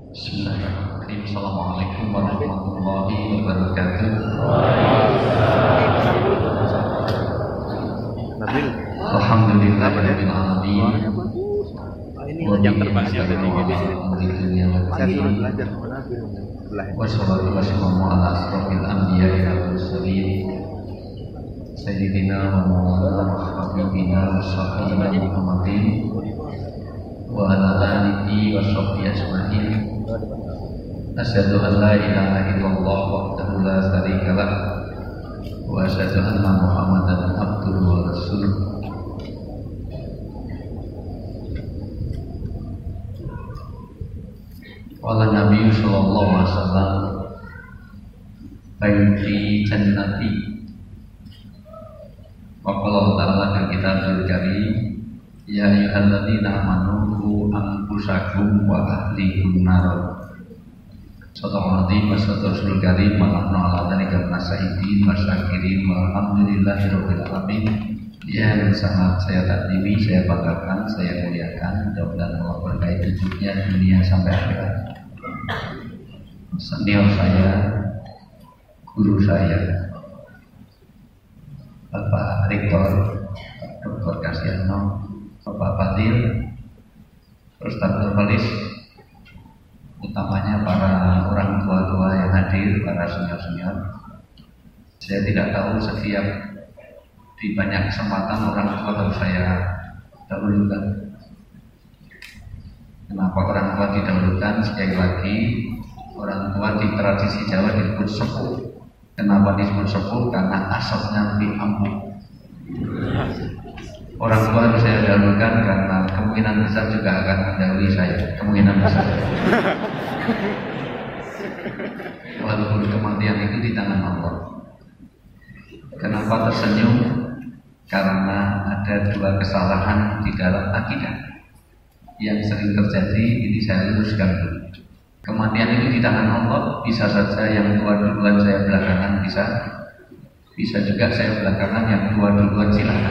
Bismillahirrahmanirrahim. Assalamualaikum warahmatullahi wabarakatuh. Alhamdulillah rabbil alamin. Ini jam terbangnya udah tinggi di sini. Saya suruh belajar sama Nabil. Wassalatu wassalamu ala asrofil anbiya'i wal mursalin Sayyidina wa maulana wa habibina wa syafi'ina Muhammadin wa ala alihi wa sahbihi ajma'in. Asyhadu an la ilaha illallah wahdahu la syarika lah wa asyhadu anna Muhammadan abduhu wa rasuluh. Qala Nabi sallallahu alaihi wasallam baiti jannati. Wa qala ta'ala fil kitabil karim ya ayyuhalladzina amanu qu anfusakum wa ahlikum nar. Sallallahu alaihi wasallam karim wa nahnu ala dzalika minasyahirin wasyakirin walhamdulillahirabbil alamin. Yang sangat saya takdimi, saya banggakan, saya muliakan, mudah-mudahan Allah berkahi hidupnya dunia sampai akhirat. Senior saya, guru saya, Bapak Rektor, Dr. Kasiano, Bapak Fadil, Ustaz Nurholis, utamanya para orang tua-tua yang hadir, para senior-senior. Saya tidak tahu setiap di banyak kesempatan orang tua harus saya dahulukan. Kenapa orang tua didahulukan? Sekali lagi, orang tua di tradisi Jawa disebut sepuh. Kenapa disebut sepuh? Karena asapnya lebih ampuh. Orang tua harus saya dahulukan karena kemungkinan besar juga akan mendahului saya. Kemungkinan besar. Walaupun kematian itu di tangan Allah. Kenapa tersenyum? Karena ada dua kesalahan di dalam akidah yang sering terjadi. Ini saya luruskan dulu. Kematian itu di tangan Allah. Bisa saja yang tua duluan saya belakangan, bisa juga saya belakangan, yang tua duluan silakan.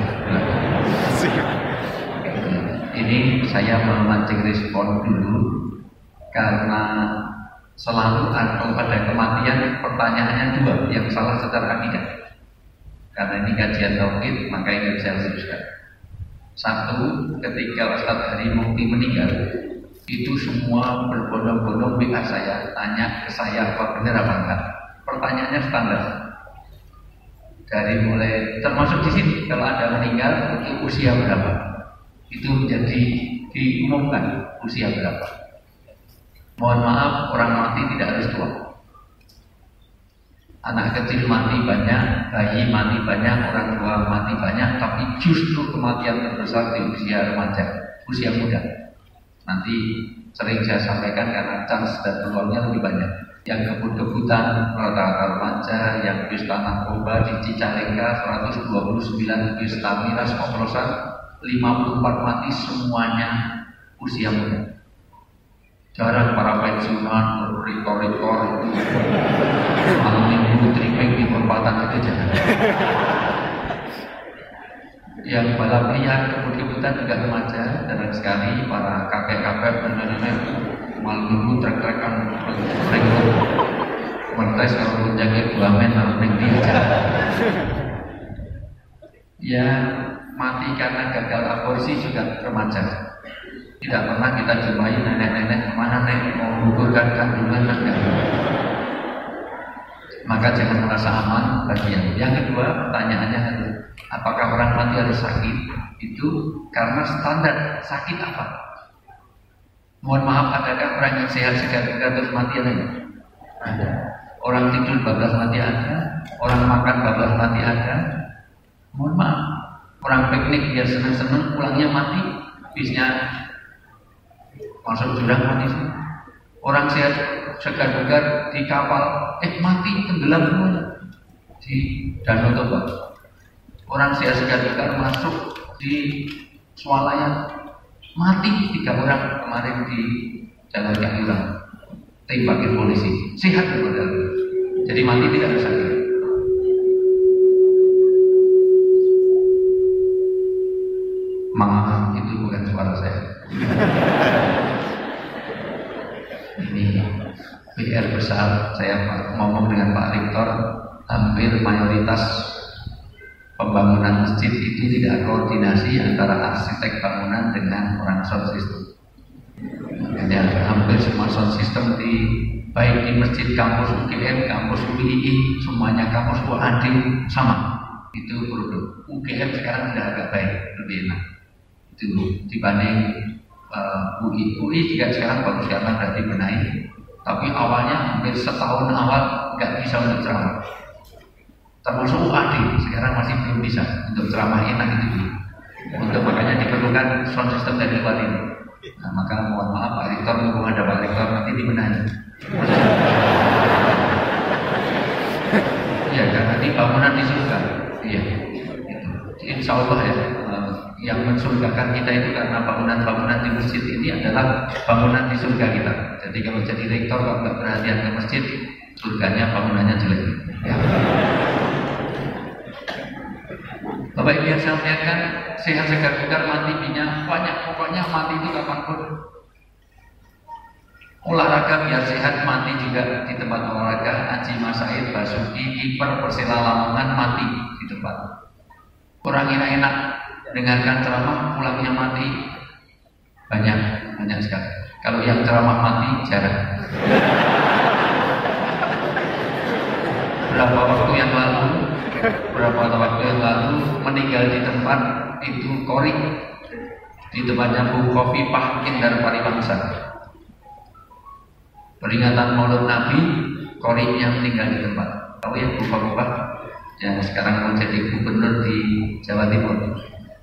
Ini saya memancing respon dulu karena selalu kalau ada kematian pertanyaannya dua, yang salah secara akidah. Karena ini kajian tauhid, maka ini saya luruskan. Satu, ketika Ustaz Hari Mukti meninggal, itu semua berbondong-bondong WA saya, tanya ke saya apa benar apa enggak. Pertanyaannya standar. Dari mulai termasuk di sini, kalau ada meninggal itu usia berapa? Itu menjadi diumumkan usia berapa. Mohon maaf, orang mati tidak harus tua. Anak kecil mati banyak, bayi mati banyak, orang tua mati banyak, tapi justru kematian terbesar di usia remaja, usia muda. Nanti sering saya sampaikan karena chance dan peluangnya lebih banyak. Yang kebut-kebutan rata-rata remaja, yang bis narkoba di Cicalengka 129, bis Tamiras oplosan 54 mati, semuanya usia muda. Jarang para pensiunan rekor-rekor malam minggu tripping di perempatan itu jangan. Yang balap liar kebut-kebutan juga remaja, jarang sekali para kakek-kakek dan nenek malam minggu trek-trekan rekor kontes kalau menjaga 2 men malam minggu aja. Yang mati karena gagal aborsi juga remaja. Tidak pernah kita jumpai nenek-nenek mana nek mau menggugurkan kandungan enggak. Maka jangan merasa aman bagian. Yang kedua, pertanyaannya apakah orang mati harus sakit? Itu karena standar sakit apa? Mohon maaf, adakah orang yang sehat terus mati ada? Ada. Orang tidur bablas mati ada, orang makan bablas mati ada. Mohon maaf, orang piknik biar senang-senang pulangnya mati, bisnya masuk jurang mati sih. Orang sehat segar-segar di kapal, mati tenggelam semuanya di Danau Toba. Orang sehat segar-segar masuk di swalayan, mati 3 orang kemarin di Jalan Kahiyang, tembakin polisi. Sehat betul. Jadi mati tidak bisa sakit. Maaf, itu bukan suara saya. Ini PR besar. Saya ngomong dengan Pak Rektor, hampir mayoritas pembangunan masjid itu tidak koordinasi antara arsitek bangunan dengan orang sound system. Makanya hampir semua sound system baik di masjid, kampus UGM, kampus UII, semuanya kampus UAD sama. Itu produk UGM sekarang sudah agak baik, lebih enak. Itu dibanding UI juga sekarang bagus karena sudah dibenahi. Tapi awalnya hampir setahun awal nggak bisa untuk ceramah. Termasuk UAD sekarang masih belum bisa untuk ceramah enak itu dulu. Untuk makanya diperlukan sound system dari luar ini. Nah, maka mohon maaf Pak Rektor, mumpung ada Pak Rektor nanti dibenahi. Iya, karena di bangunan di surga. Iya, insya Allah ya. Yang mensurgakan kita itu karena bangunan-bangunan di masjid ini adalah bangunan di surga kita. Jadi kalau jadi rektor kalau nggak perhatian ke masjid, surganya bangunannya jelek. Ya. Bapak Ibu yang saya muliakan, sehat segar bugar, mati minyak banyak. Pokoknya mati itu kapanpun. Olahraga biar sehat, mati juga di tempat olahraga. Haji Masaid, Basuki, kiper Persela Lamongan mati di tempat. Orang enak-enak dengarkan ceramah, pulangnya mati banyak sekali. Kalau yang ceramah mati jarang. Berapa waktu yang lalu meninggal di tempat itu Korik, di tempatnya Bu Khofifah Indar Paribangsa. Peringatan Maulid Nabi, Koriknya meninggal di tempat. Tahu ya Bu Khofifah yang sekarang mau jadi gubernur di Jawa Timur.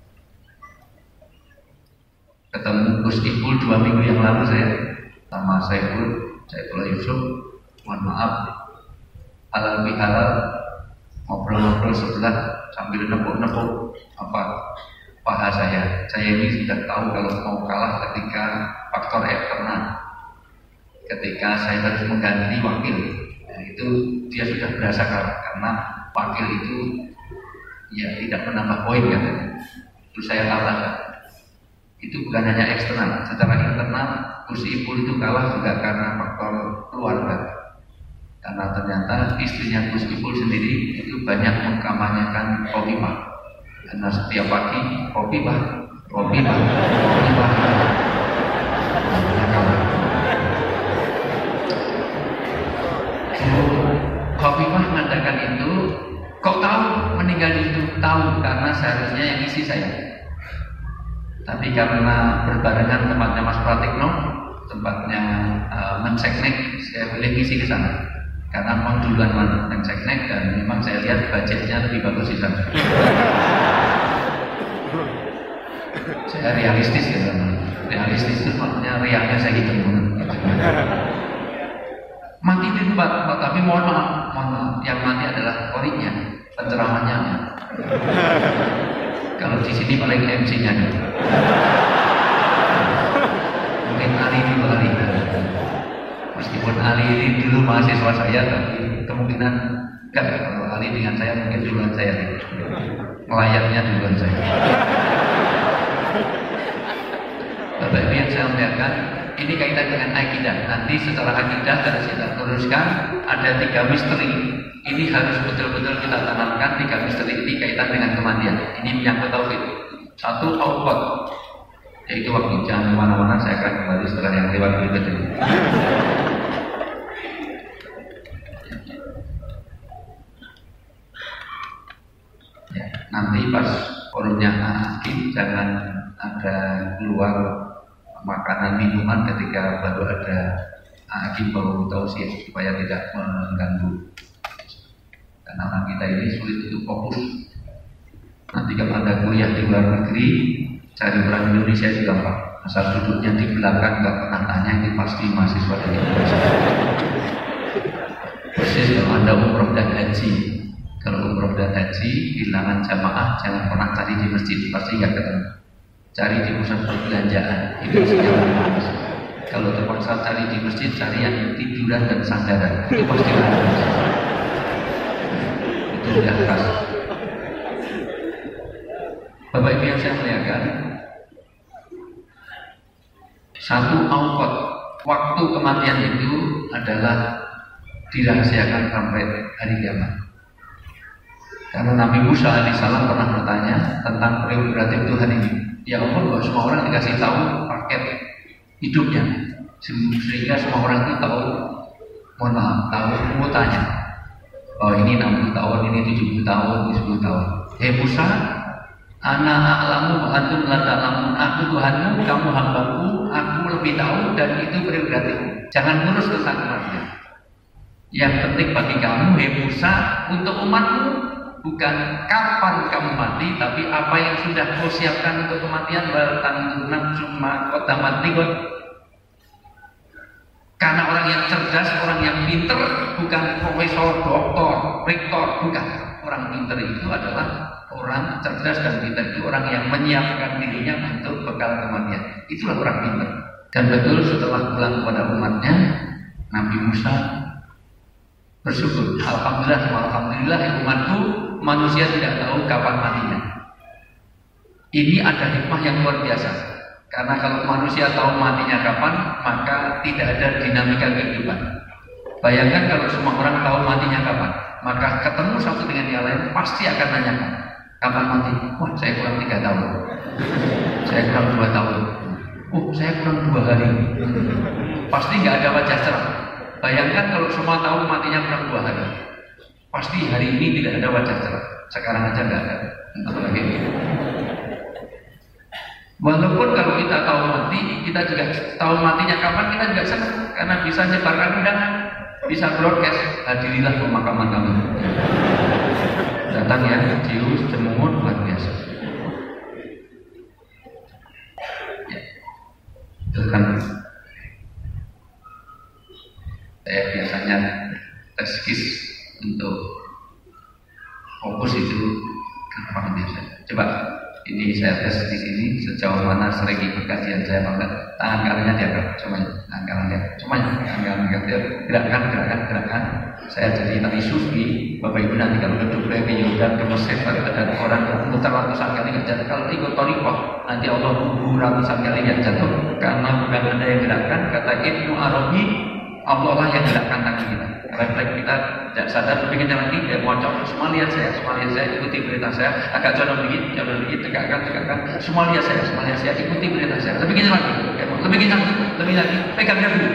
Ketemu Gus Ipul 2 minggu yang lalu saya sama Saifullah Yusuf, mohon maaf halal bihalal, ngobrol-ngobrol sebelah sambil nepuk-nepuk apa paha saya. Saya ini sudah tahu kalau mau kalah ketika faktor eksternal, ketika saya harus mengganti wakil. Nah, itu dia sudah berasa kalah karena wakil itu ya tidak menambah poin katanya. Terus saya katakan itu bukan hanya eksternal, secara internal Gus Ipul itu kalah juga karena faktor keluarga. Karena ternyata istrinya Gus Ipul sendiri itu banyak mengkampanyekan Khofifah. Karena setiap pagi Khofifah. Khofifah mengatakan itu, kok tahu meninggal itu? Tahu karena seharusnya yang isi saya. Tapi karena berbarengan tempatnya Mas Pratikno, tempatnya Menseknek, saya pilih ngisi ke sana. Karena mau duluan Menseknek dan memang saya lihat budgetnya lebih bagus di sana. Saya realistis ya, realistis itu maksudnya realnya saya hitung. Mati di tempat, tapi mohon maaf, yang mati adalah Koriknya, penceramahnya. Kalau di sini paling MC-nya dulu. Mungkin Ali dulu Ali. Meskipun Ali ini dulu mahasiswa saya, tapi kemungkinan enggak. Kalau Ali dengan saya mungkin duluan saya. Melayaknya duluan saya. Bapak Ibu yang saya muliakan, ini kaitan dengan akidah. Nanti setelah akidah harus kita teruskan ada 3 misteri. Ini harus betul-betul kita tanamkan 3 misteri ini kaitan dengan kematian. Ini menyangkut tauhid. 1 awqat, yaitu waktu. Jangan kemana-mana, saya akan kembali setelah yang lewat berikut ini. Ya, nanti pas forumnya akhir jangan ada keluar makanan minuman ketika baru ada akhir baru tausiah supaya tidak mengganggu. Karena orang kita ini sulit untuk fokus. Nanti kalau Anda kuliah di luar negeri, cari orang Indonesia itu gampang. Asal duduknya di belakang, nggak pernah tanya, itu pasti mahasiswa dari Indonesia. Persis kalau Anda umroh dan haji. Kalau umroh dan haji, bilangan jamaah jangan pernah cari di masjid, pasti nggak ketemu. Cari di pusat perbelanjaan, itu sejarah. Kalau terpaksa cari di masjid, cari yang tiduran dan sandaran, itu pasti ada. Itu udah khas. Bapak Ibu yang saya muliakan, 1 awqat, waktu kematian itu adalah dirahasiakan sampai hari kiamat. Karena Nabi Musa alaihissalam pernah bertanya tentang prerogatif Tuhan ini. Ya Allah, bahwa semua orang dikasih tahu paket hidupnya, sehingga semua orang itu tahu, mohon maaf, tahu mutanya. Oh ini 60 tahun, ini 70 tahun, ini 10 tahun. Hei Musa, ana a'lamu wa antum la ta'lamun. Aku Tuhanmu, kamu hambaku, aku lebih tahu dan itu prerogatif. Jangan ngurus tentang kematian. Yang penting bagi kamu, hei Musa, untuk umatmu bukan kapan kamu mati, tapi apa yang sudah kau siapkan untuk kematian. Baltantunam cuma kota mati. Karena orang yang cerdas, orang yang pinter, bukan profesor, doktor, rektor, bukan. Orang pinter itu adalah orang cerdas dan pinter itu orang yang menyiapkan dirinya untuk bekal kematian. Itulah orang pinter. Dan betul setelah pulang kepada umatnya, Nabi Musa bersyukur. Alhamdulillah ya umatku, manusia tidak tahu kapan matinya. Ini ada hikmah yang luar biasa. Karena kalau manusia tahu matinya kapan, maka tidak ada dinamika kehidupan. Bayangkan kalau semua orang tahu matinya kapan, maka ketemu satu dengan yang lain pasti akan nanyakan, kapan mati? Wah, saya kurang 3 tahun. Saya kurang 2 tahun. Oh, saya kurang 2 hari. Pasti nggak ada wajah cerah. Bayangkan kalau semua tahu matinya kurang 2 hari. Pasti hari ini tidak ada wajah cerah. Sekarang aja nggak ada. Apalagi ini. Walaupun kalau kita tahu mati, kita juga tahu matinya kapan, kita juga senang karena bisa nyebarkan undangan, bisa broadcast, hadirilah pemakaman kami. Datang ya, Jius, Jemur, luar biasa. Ya, itu kan saya biasanya teskis untuk fokus itu gampang biasa. Coba. Ini saya tes di sini sejauh mana sering ikut kajian saya banget. Tangan kanannya diangkat, semuanya. Tangan kanannya, semuanya. Tangan kanannya gerakan. Saya jadi tadi sufi. Bapak Ibu nanti kalau ke Dubai, ke Yordan, ke Mesir, ada orang muter ratusan kali nggak jatuh. Kalau ikut Thariqah, nanti Allah tunggu ratusan kali nggak jatuh. Karena bukan Anda yang gerakan. Kata Ibnu Arabi, Allah lah yang gerakan tangan kita. Refleks kita tidak sadar, lebih kencang lagi, ya mocok, semua lihat saya, ikuti perintah saya, agak condong dikit, tegakkan, semua lihat saya, ikuti perintah saya, lebih kencang lagi, lebih lagi, pegang dagu,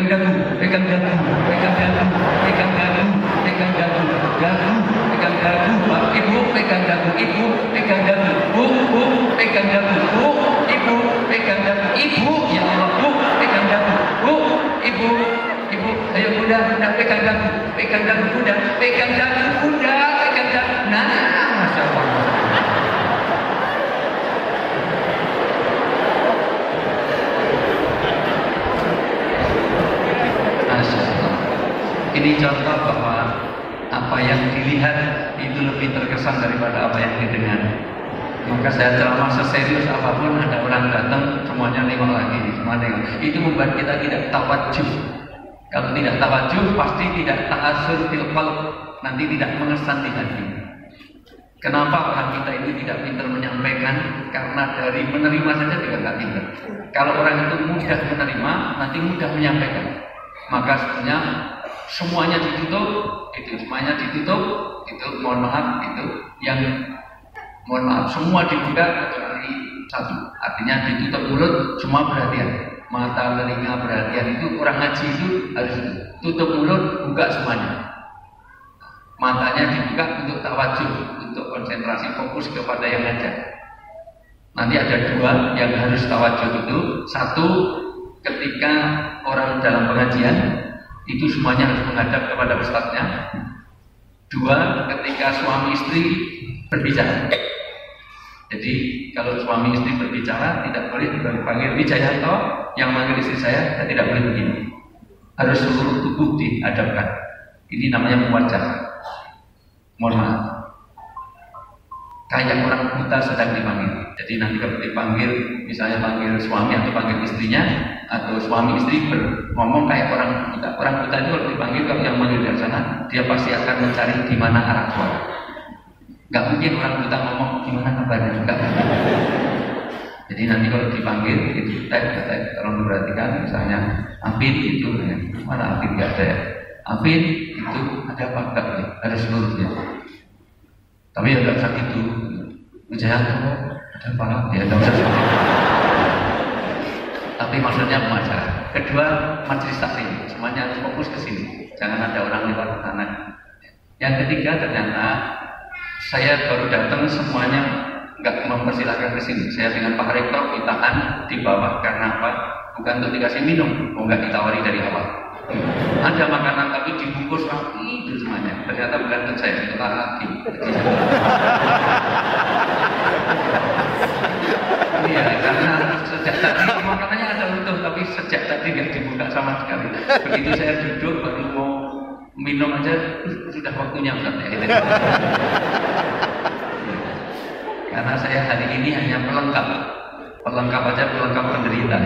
ibu, pegang dagu, ibu, pegang dagu, ibu, ya Allah, bu, pegang dagu, bu, ibu, ayo bunda, pegang dagu bunda, pegang dagu, nah, Masya Allah. Masya Allah. Ini contoh bahwa apa yang dilihat itu lebih terkesan daripada apa yang didengar. Maka saya ceramah seserius apapun, ada orang datang semuanya nengok lagi, semua nengok. Itu membuat kita tidak tawajuh. Kalau tidak tawajuh, pasti tidak ta'asur fil qalb, nanti tidak mengesan di hati. Kenapa orang kita itu tidak pintar menyampaikan? Karena dari menerima saja juga nggak pintar. Kalau orang itu mudah menerima, nanti mudah menyampaikan. Maka sebenarnya semuanya ditutup, itu mohon maaf, itu yang mohon maaf, semua dibuka kecuali satu. Artinya ditutup mulut, semua perhatian. Mata, telinga, perhatian itu orang ngaji itu harus tutup mulut, buka semuanya. Matanya dibuka untuk tawajuh, untuk konsentrasi fokus kepada yang ngajar. Nanti ada 2 yang harus tawajuh itu. 1, ketika orang dalam pengajian itu semuanya harus menghadap kepada ustadznya. 2, ketika suami istri berbicara. Jadi kalau suami istri berbicara tidak boleh dipanggil Wijayanto, yang manggil istri saya tidak boleh begini. Harus seluruh tubuh dihadapkan. Ini namanya muwajjah. Mohon maaf. Kayak orang buta sedang dipanggil. Jadi nanti kalau dipanggil, misalnya panggil suami atau panggil istrinya, atau suami istri ngomong kayak orang buta. Orang buta itu kalau dipanggil, kalau yang manggil dari sana, dia pasti akan mencari di mana arah suara. Gak mungkin orang buta ngomong gimana kabarnya, enggak. Jadi nanti kalau dipanggil itu tag, tolong diperhatikan, misalnya Afid itu, ya. Mana Afid nggak ada ya? Afid itu ada apa? Enggak, ada seluruhnya. Tapi ya nggak usah gitu. Wijayanto ada apa? Ya nggak usah. Tapi maksudnya pemacara. Kedua, majelis taklim, semuanya harus fokus ke sini. Jangan ada orang lewat sana. Yang ketiga, ternyata saya baru datang semuanya nggak mempersilahkan ke sini. Saya dengan Pak Rektor ditahan di bawah karena apa? Bukan untuk dikasih minum, nggak ditawari dari awal. Ada makanan tapi dibungkus rapi itu semuanya. Ternyata bukan untuk saya, untuk lagi. Iya, karena sejak tadi makanannya ada utuh, tapi sejak tadi nggak dibuka sama sekali. Begitu saya duduk baru mau minum aja sudah waktunya Ustaz ya. Karena saya hari ini hanya pelengkap aja, pelengkap penderita.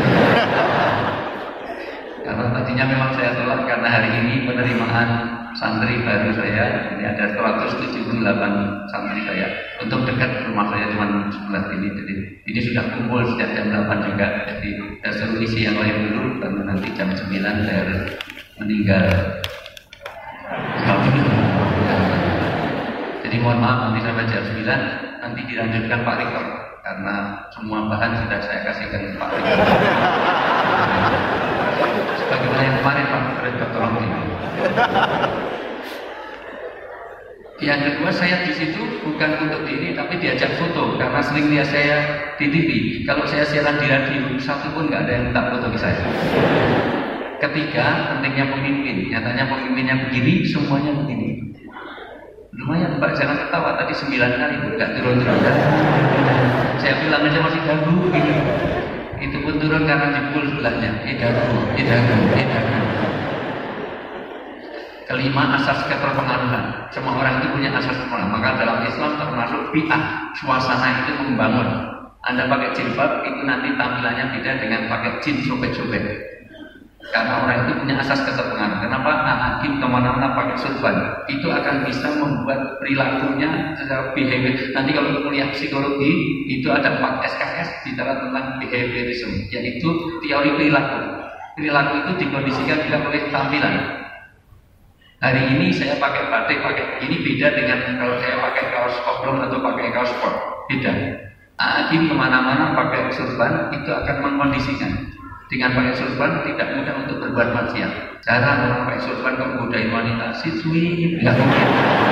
Karena tadinya memang saya tolak karena hari ini penerimaan santri baru saya, ini ada 178 santri saya. Untuk dekat rumah saya cuma sebelah ini, jadi ini sudah kumpul sejak jam 8 juga. Jadi saya suruh isi yang lain dulu, baru nanti jam 9 saya harus meninggal. Jadi mohon maaf nanti sampai jam 9 nanti dilanjutkan Pak Rektor karena semua bahan sudah saya kasihkan ke Pak Rektor. Sebagaimana yang kemarin Pak Rektor tolong ini. Yang kedua, saya di situ bukan untuk ini tapi diajak foto karena sering lihat saya di TV. Kalau saya siaran di radio satu pun nggak ada yang minta foto ke saya. Ketiga, pentingnya pemimpin. Nyatanya pemimpinnya begini, semuanya begini. Lumayan Pak, jangan ketawa. Tadi 9 kali nggak turun-turun. Saya bilang aja masih ganggu gitu. Itu pun turun karena dipukul sebelahnya. Dagu. Kelima, asas keterpengaruhan. Semua orang itu punya asas keterpengaruhan. Maka dalam Islam termasuk bi'ah, suasana itu membangun. Anda pakai jilbab itu nanti tampilannya beda dengan pakai jin sobek-sobek. Karena orang itu punya asas keterpengaruhan. Kenapa? Hakim kemana-mana pakai surban itu akan bisa membuat perilakunya secara behavior. Nanti kalau kuliah psikologi itu ada 4 SKS bicara tentang behaviorism, yaitu teori perilaku. Perilaku itu dikondisikan juga oleh tampilan. Hari ini saya pakai batik, pakai ini beda dengan kalau saya pakai kaos koblong atau pakai kaos sport, beda. Hakim kemana-mana pakai surban itu akan mengkondisikan. Dengan pakai surban tidak mudah untuk berbuat maksiat. Cara orang pakai surban menggodain wanita, siswi nggak mungkin.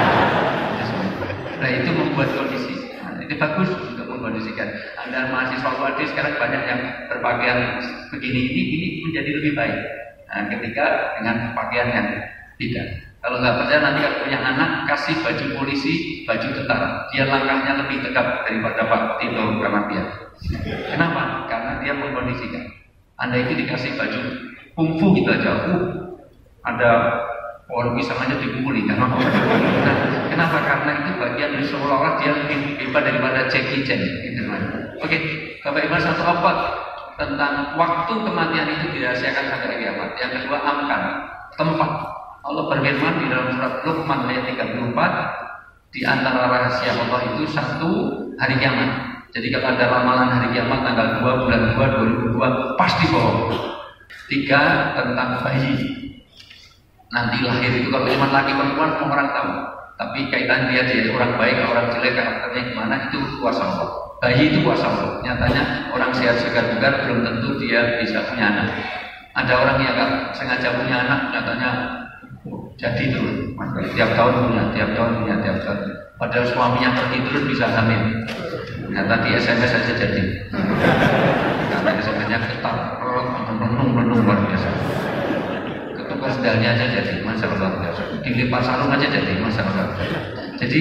Nah itu membuat kondisi. Nah, ini bagus untuk mengkondisikan. Anda mahasiswa UAD sekarang banyak yang berpakaian begini ini menjadi lebih baik. Nah, ketika dengan pakaian yang tidak. Kalau nggak percaya nanti kalau punya anak kasih baju polisi, baju tentara, dia langkahnya lebih tegap daripada Pak Tito Karnavian. Kenapa? Karena dia mengkondisikan. Anda itu dikasih baju kungfu gitu aja, ada orang bisa aja dipukuli karena kenapa? Karena itu bagian dari seolah-olah dia lebih hebat daripada Jackie Chan. Gitu. Oke, Bapak Ibu, satu obat tentang waktu kematian itu dirahasiakan sampai kiamat. Yang kedua, amkan tempat. Allah berfirman di dalam surat Luqman ayat 34, di antara rahasia Allah itu satu hari kiamat. Jadi kalau ada ramalan hari kiamat tanggal 2 bulan 2 2002 pasti bohong. 3, tentang bayi. Nanti lahir itu kalau cuma laki perempuan semua orang tahu. Tapi kaitan dia orang baik, orang jelek, karakternya gimana itu kuasa Allah. Bayi itu kuasa Allah. Nyatanya orang sehat segar bugar belum tentu dia bisa punya anak. Ada orang yang nggak sengaja punya anak, nyatanya jadi terus. Tiap tahun punya. Padahal suaminya pergi terus bisa hamil. Ternyata di SMS saja jadi. Karena SMS-nya ketat, renung luar biasa. Ketukar sendalnya aja jadi, masalah luar biasa. Dilipar sarung aja jadi, masalah luar biasa. Jadi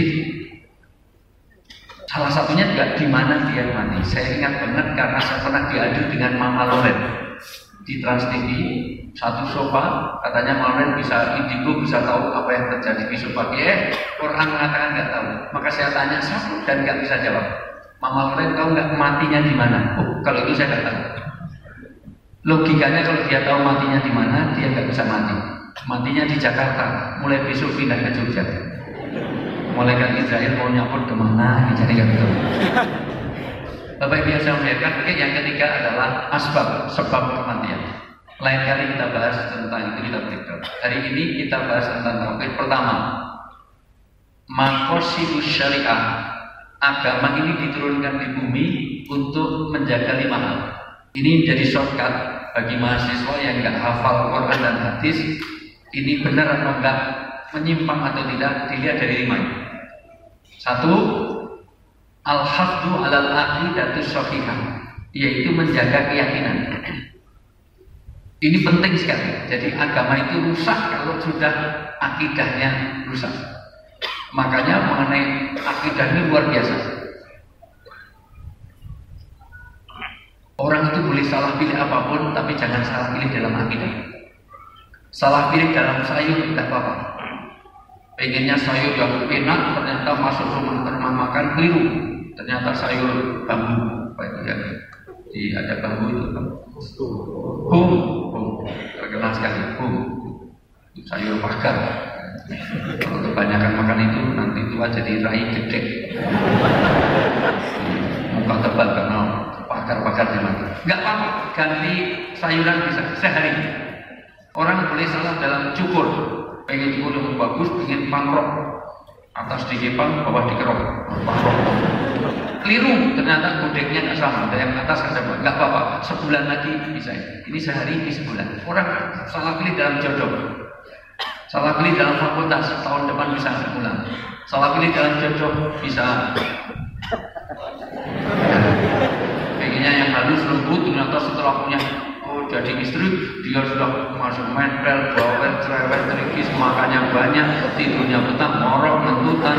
salah satunya juga di mana dia mati. Saya ingat banget karena saya pernah diadu dengan Mama Loren di Trans TV. Satu sofa, katanya Mama bisa indigo, bisa tahu apa yang terjadi di sofa. Orang mengatakan nggak tahu. Maka saya tanya satu dan nggak bisa jawab. Mama Loren tahu nggak matinya di mana? Kalau itu saya nggak tahu. Logikanya kalau dia tahu matinya di mana, dia nggak bisa mati. Matinya di Jakarta. Mulai besok pindah ke Jogja. Malaikat Israel mau nyaput kemana? Jadi nggak tahu. Bapak Ibu yang saya muliakan, yang ketiga adalah sebab kematian. Lain kali kita bahas tentang itu, kita breakdown. Hari ini kita bahas tentang tauhid. Pertama, maqasidus syariah. Agama ini diturunkan di bumi untuk menjaga 5 hal. Ini menjadi shortcut bagi mahasiswa yang nggak hafal Quran dan hadis. Ini benar atau enggak, menyimpang atau tidak, dilihat dari 5 ini. 1, al-hafdu alal aqidatus shahihah, yaitu menjaga keyakinan. Ini penting sekali. Jadi agama itu rusak kalau sudah akidahnya rusak. Makanya mengenai akidah ini luar biasa. Orang itu boleh salah pilih apapun, tapi jangan salah pilih dalam akidah. Salah pilih dalam sayur tidak apa-apa. Pengennya sayur yang enak, ternyata masuk rumah makan keliru. Ternyata sayur bambu, apa itu ya? Ada bambu itu, hum, terkenal sekali, sayur pagar. Kalau kebanyakan makan itu nanti tua jadi rai gede, muka tebal karena pakar-pakar dimakan. Enggak apa-apa, ganti sayuran bisa sehari. Orang boleh salah dalam cukur, pengen cukur yang bagus, pengen pangrok, atas dikepang, bawah dikerok, pangrok. Keliru, ternyata kodeknya nggak sama, ada yang atas ada bawah. Nggak apa-apa, sebulan lagi bisa. Ini sehari, ini sebulan. Orang salah pilih dalam jodoh. Salah pilih dalam fakultas, tahun depan bisa sebulan. Salah pilih dalam jodoh bisa. Pengennya yang halus lembut, ternyata setelah punya jadi istri, dia sudah masuk mental, bawel, cerewet, terikis, makannya banyak, tidurnya betah, morok, nentutan,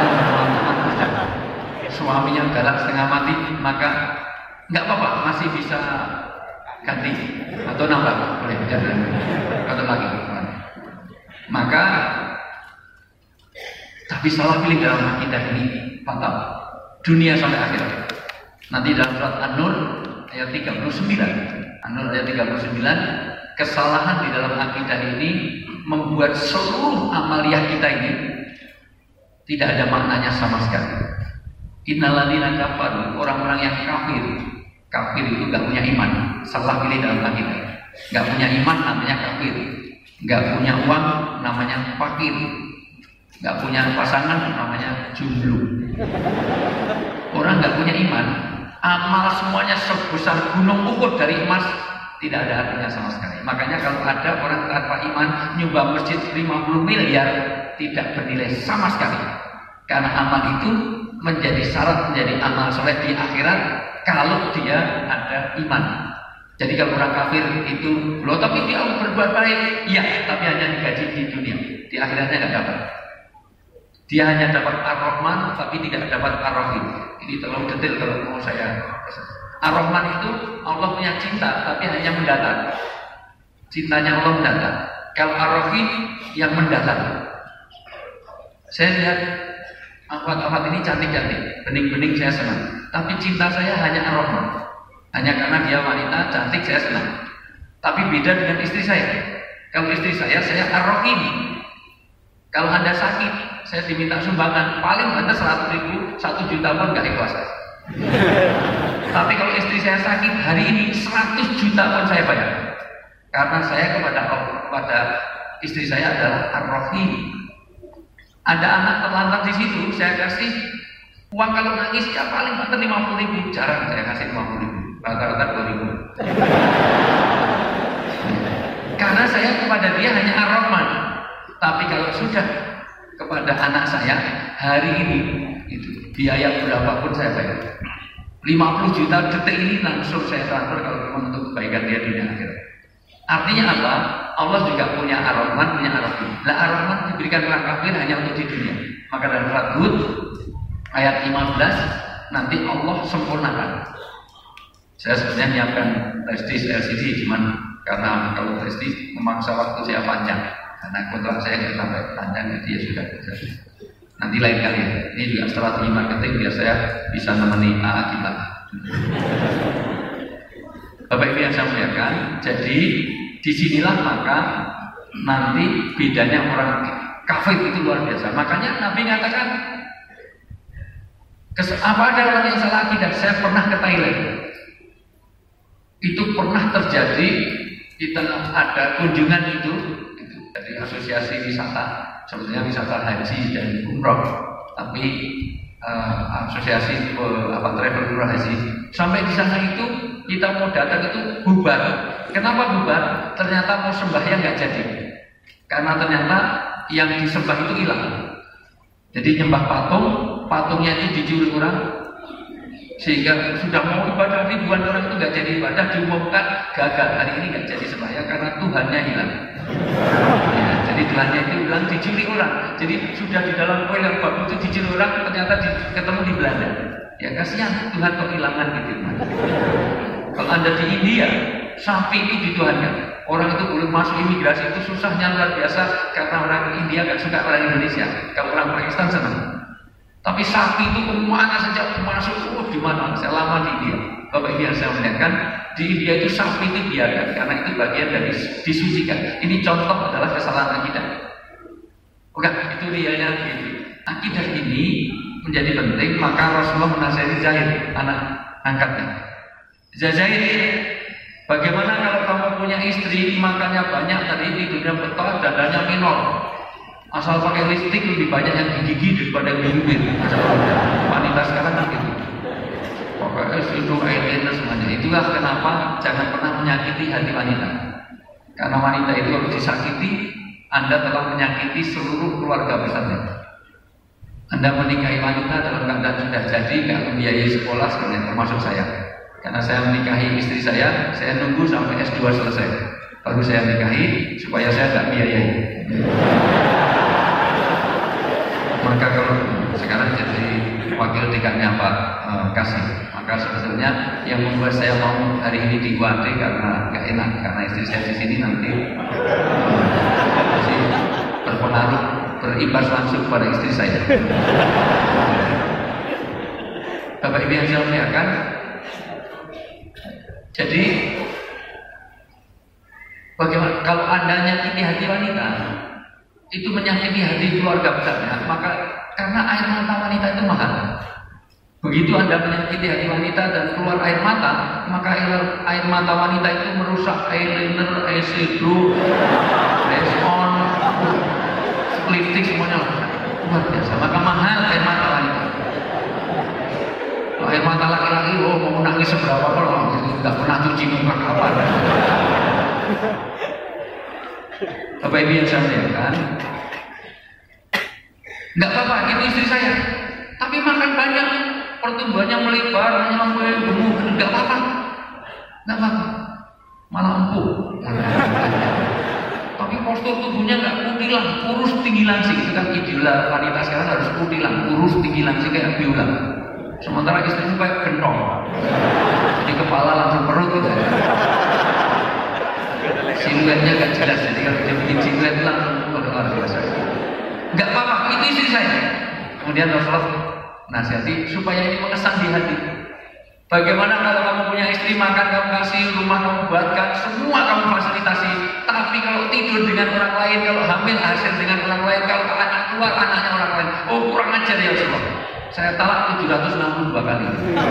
suaminya galak setengah mati, maka nggak apa-apa, masih bisa ganti atau nambah, boleh jangan atau lagi. Maka tapi salah pilih dalam akidah ini fatal, dunia sampai akhirat. Nanti dalam surat An-Nur ayat 39, An-Nur ayat 39, kesalahan di dalam akidah ini membuat seluruh amaliyah kita ini tidak ada maknanya sama sekali. Innalladzina kafaru, orang-orang yang kafir itu nggak punya iman, salah pilih dalam akidah. Nggak punya iman namanya kafir. Nggak punya uang namanya fakir, nggak punya pasangan namanya jomblo. Orang nggak punya iman, amal semuanya sebesar gunung Uhud dari emas, tidak ada artinya sama sekali. Makanya kalau ada orang tanpa iman nyumbang masjid 50 miliar, tidak bernilai sama sekali. Karena amal itu menjadi syarat menjadi amal soleh di akhirat kalau dia ada iman. Jadi kalau orang kafir itu, loh tapi dia berbuat baik, iya, tapi hanya digaji di dunia, di akhiratnya nggak dapat. Dia hanya dapat Ar-Rahman, tapi tidak dapat Ar-Rahim. Ini terlalu detail kalau mau saya. Ar-Rahman itu Allah punya cinta, tapi hanya mendatar. Cintanya Allah mendatar. Kalau Ar-Rahim yang mendatar. Saya lihat awat-awat ini cantik-cantik, bening-bening saya senang. Tapi cinta saya hanya Ar-Rahman. Hanya karena dia wanita cantik saya senang. Tapi beda dengan istri saya. Kalau istri saya Ar-Rahim. Kalau Anda sakit, saya diminta sumbangan paling banter 100.000, 1 juta pun nggak ikhlas. Tapi kalau istri saya sakit hari ini 100 juta pun saya bayar. Karena saya kepada istri saya adalah Ar-Rahim. Ada anak terlantar di situ, saya kasih uang kalau nangis ya paling banter 50.000, jarang saya kasih 50.000. Rata-rata 2.000. Karena saya kepada dia hanya Ar-Rahman. Tapi kalau sudah kepada anak saya hari ini itu biaya berapapun saya bayar. 50 juta detik ini langsung saya transfer kalau memang untuk kebaikan dia dunia akhirat. Artinya apa? Allah juga punya Ar-Rahman, punya Ar-Rahim. Lah Ar-Rahman diberikan orang kafir hanya untuk di dunia. Maka dalam surat Hud ayat 15 nanti Allah sempurnakan. Saya sebenarnya menyiapkan testis LCD, cuman karena kalau testis memaksa waktu saya panjang, karena kontrak saya nggak sampai panjang, jadi ya sudah. Nanti lain kali ya. Ini juga strategi marketing biar saya bisa nemeni AA kita. Bapak Ibu yang saya muliakan, jadi disinilah maka nanti bedanya orang kafir itu luar biasa. Makanya Nabi mengatakan Apa ada orang yang salah akidah? Saya pernah ke Thailand. Itu pernah terjadi, kita ada kunjungan itu dari asosiasi wisata, sebetulnya wisata haji dan umroh, tapi asosiasi travel umroh haji. Sampai di sana itu kita mau datang itu bubar. Kenapa bubar? Ternyata mau sembahyang nggak jadi, karena ternyata yang disembah itu hilang. Jadi nyembah patung, patungnya itu dicuri orang, sehingga sudah mau ibadah ribuan orang itu nggak jadi ibadah, diumumkan gagal, hari ini nggak jadi sembahyang karena Tuhannya hilang. Ya, jadi Tuhannya itu hilang, dicuri orang. Jadi sudah di dalam kuil yang bagus itu dicuri orang, ternyata ketemu di Belanda. Ya kasihan Tuhan kehilangan gitu. Kalau Anda di India, sapi itu dituhankan. Orang itu boleh masuk imigrasi itu susahnya luar biasa karena orang India nggak suka orang Indonesia. Kalau orang Pakistan senang. Tapi sapi itu kemana saja masuk, di mana? Saya lama di India. Bapak Ibu yang saya melihatkan, di India itu sapi itu biarkan karena itu bagian dari disucikan. Ini contoh adalah kesalahan akidah. Bukan, itu realnya gitu. Akidah ini menjadi penting, maka Rasulullah menasihati Zaid, anak angkatnya. Zaid, bagaimana kalau kamu punya istri, makannya banyak, tadi tidurnya betul, dadanya minor. Asal pakai listrik lebih banyak yang di gigi daripada yang di bibir. Wanita sekarang begitu. Pokoknya itu airnya semuanya. Itulah kenapa jangan pernah menyakiti hati wanita. Karena wanita itu harus disakiti, Anda telah menyakiti seluruh keluarga besarnya. Anda menikahi wanita dalam keadaan sudah jadi, nggak membiayai sekolah sekalian, termasuk saya. Karena saya menikahi istri saya nunggu sampai S2 selesai, baru saya nikahi supaya saya nggak biayai. Maka kalau sekarang jadi wakil dekannya Pak Kasih, maka sebetulnya yang membuat saya mau hari ini di UAD karena nggak enak, karena istri saya di sini nanti berpengaruh, berimbas langsung pada istri saya. Bapak Ibu yang saya muliakan, jadi bagaimana kalau Anda nyakiti hati wanita, itu menyakiti hati keluarga besarnya, maka karena air mata wanita itu mahal. Begitu Anda menyakiti hati wanita dan keluar air mata, maka air mata wanita itu merusak eyeliner, eyeshadow, lash on, lipstick semuanya luar biasa. Maka mahal air mata wanita. Air mata laki-laki, mau nangis seberapa kalau nggak pernah cuci muka kapan. Bapak Ibu yang saya muliakan, nggak apa-apa, itu istri saya. Tapi makan banyak, pertumbuhannya melebar, nyampe gemuk, nggak apa-apa, nggak apa-apa, malah empuk. Tapi postur tubuhnya nggak kutilang, kurus tinggi langsing. Itu kan idola wanita sekarang harus kutilang, kurus tinggi langsing kayak biola. Sementara istrinya kayak gentong, jadi kepala langsung perut gitu. Siluetnya gak jelas, jadi kalau dia bikin siluet langsung luar biasa. Gak apa-apa, itu istri saya. Kemudian Rasulullah nasihati supaya ini mengesan di hati. Bagaimana kalau kamu punya istri, makan kamu kasih, rumah kamu buatkan, semua kamu fasilitasi. Tapi kalau tidur dengan orang lain, kalau hamil hasil dengan orang lain, kalau anak keluar anaknya orang lain, oh kurang ajar ya Rasulullah. Saya talak 762 kali.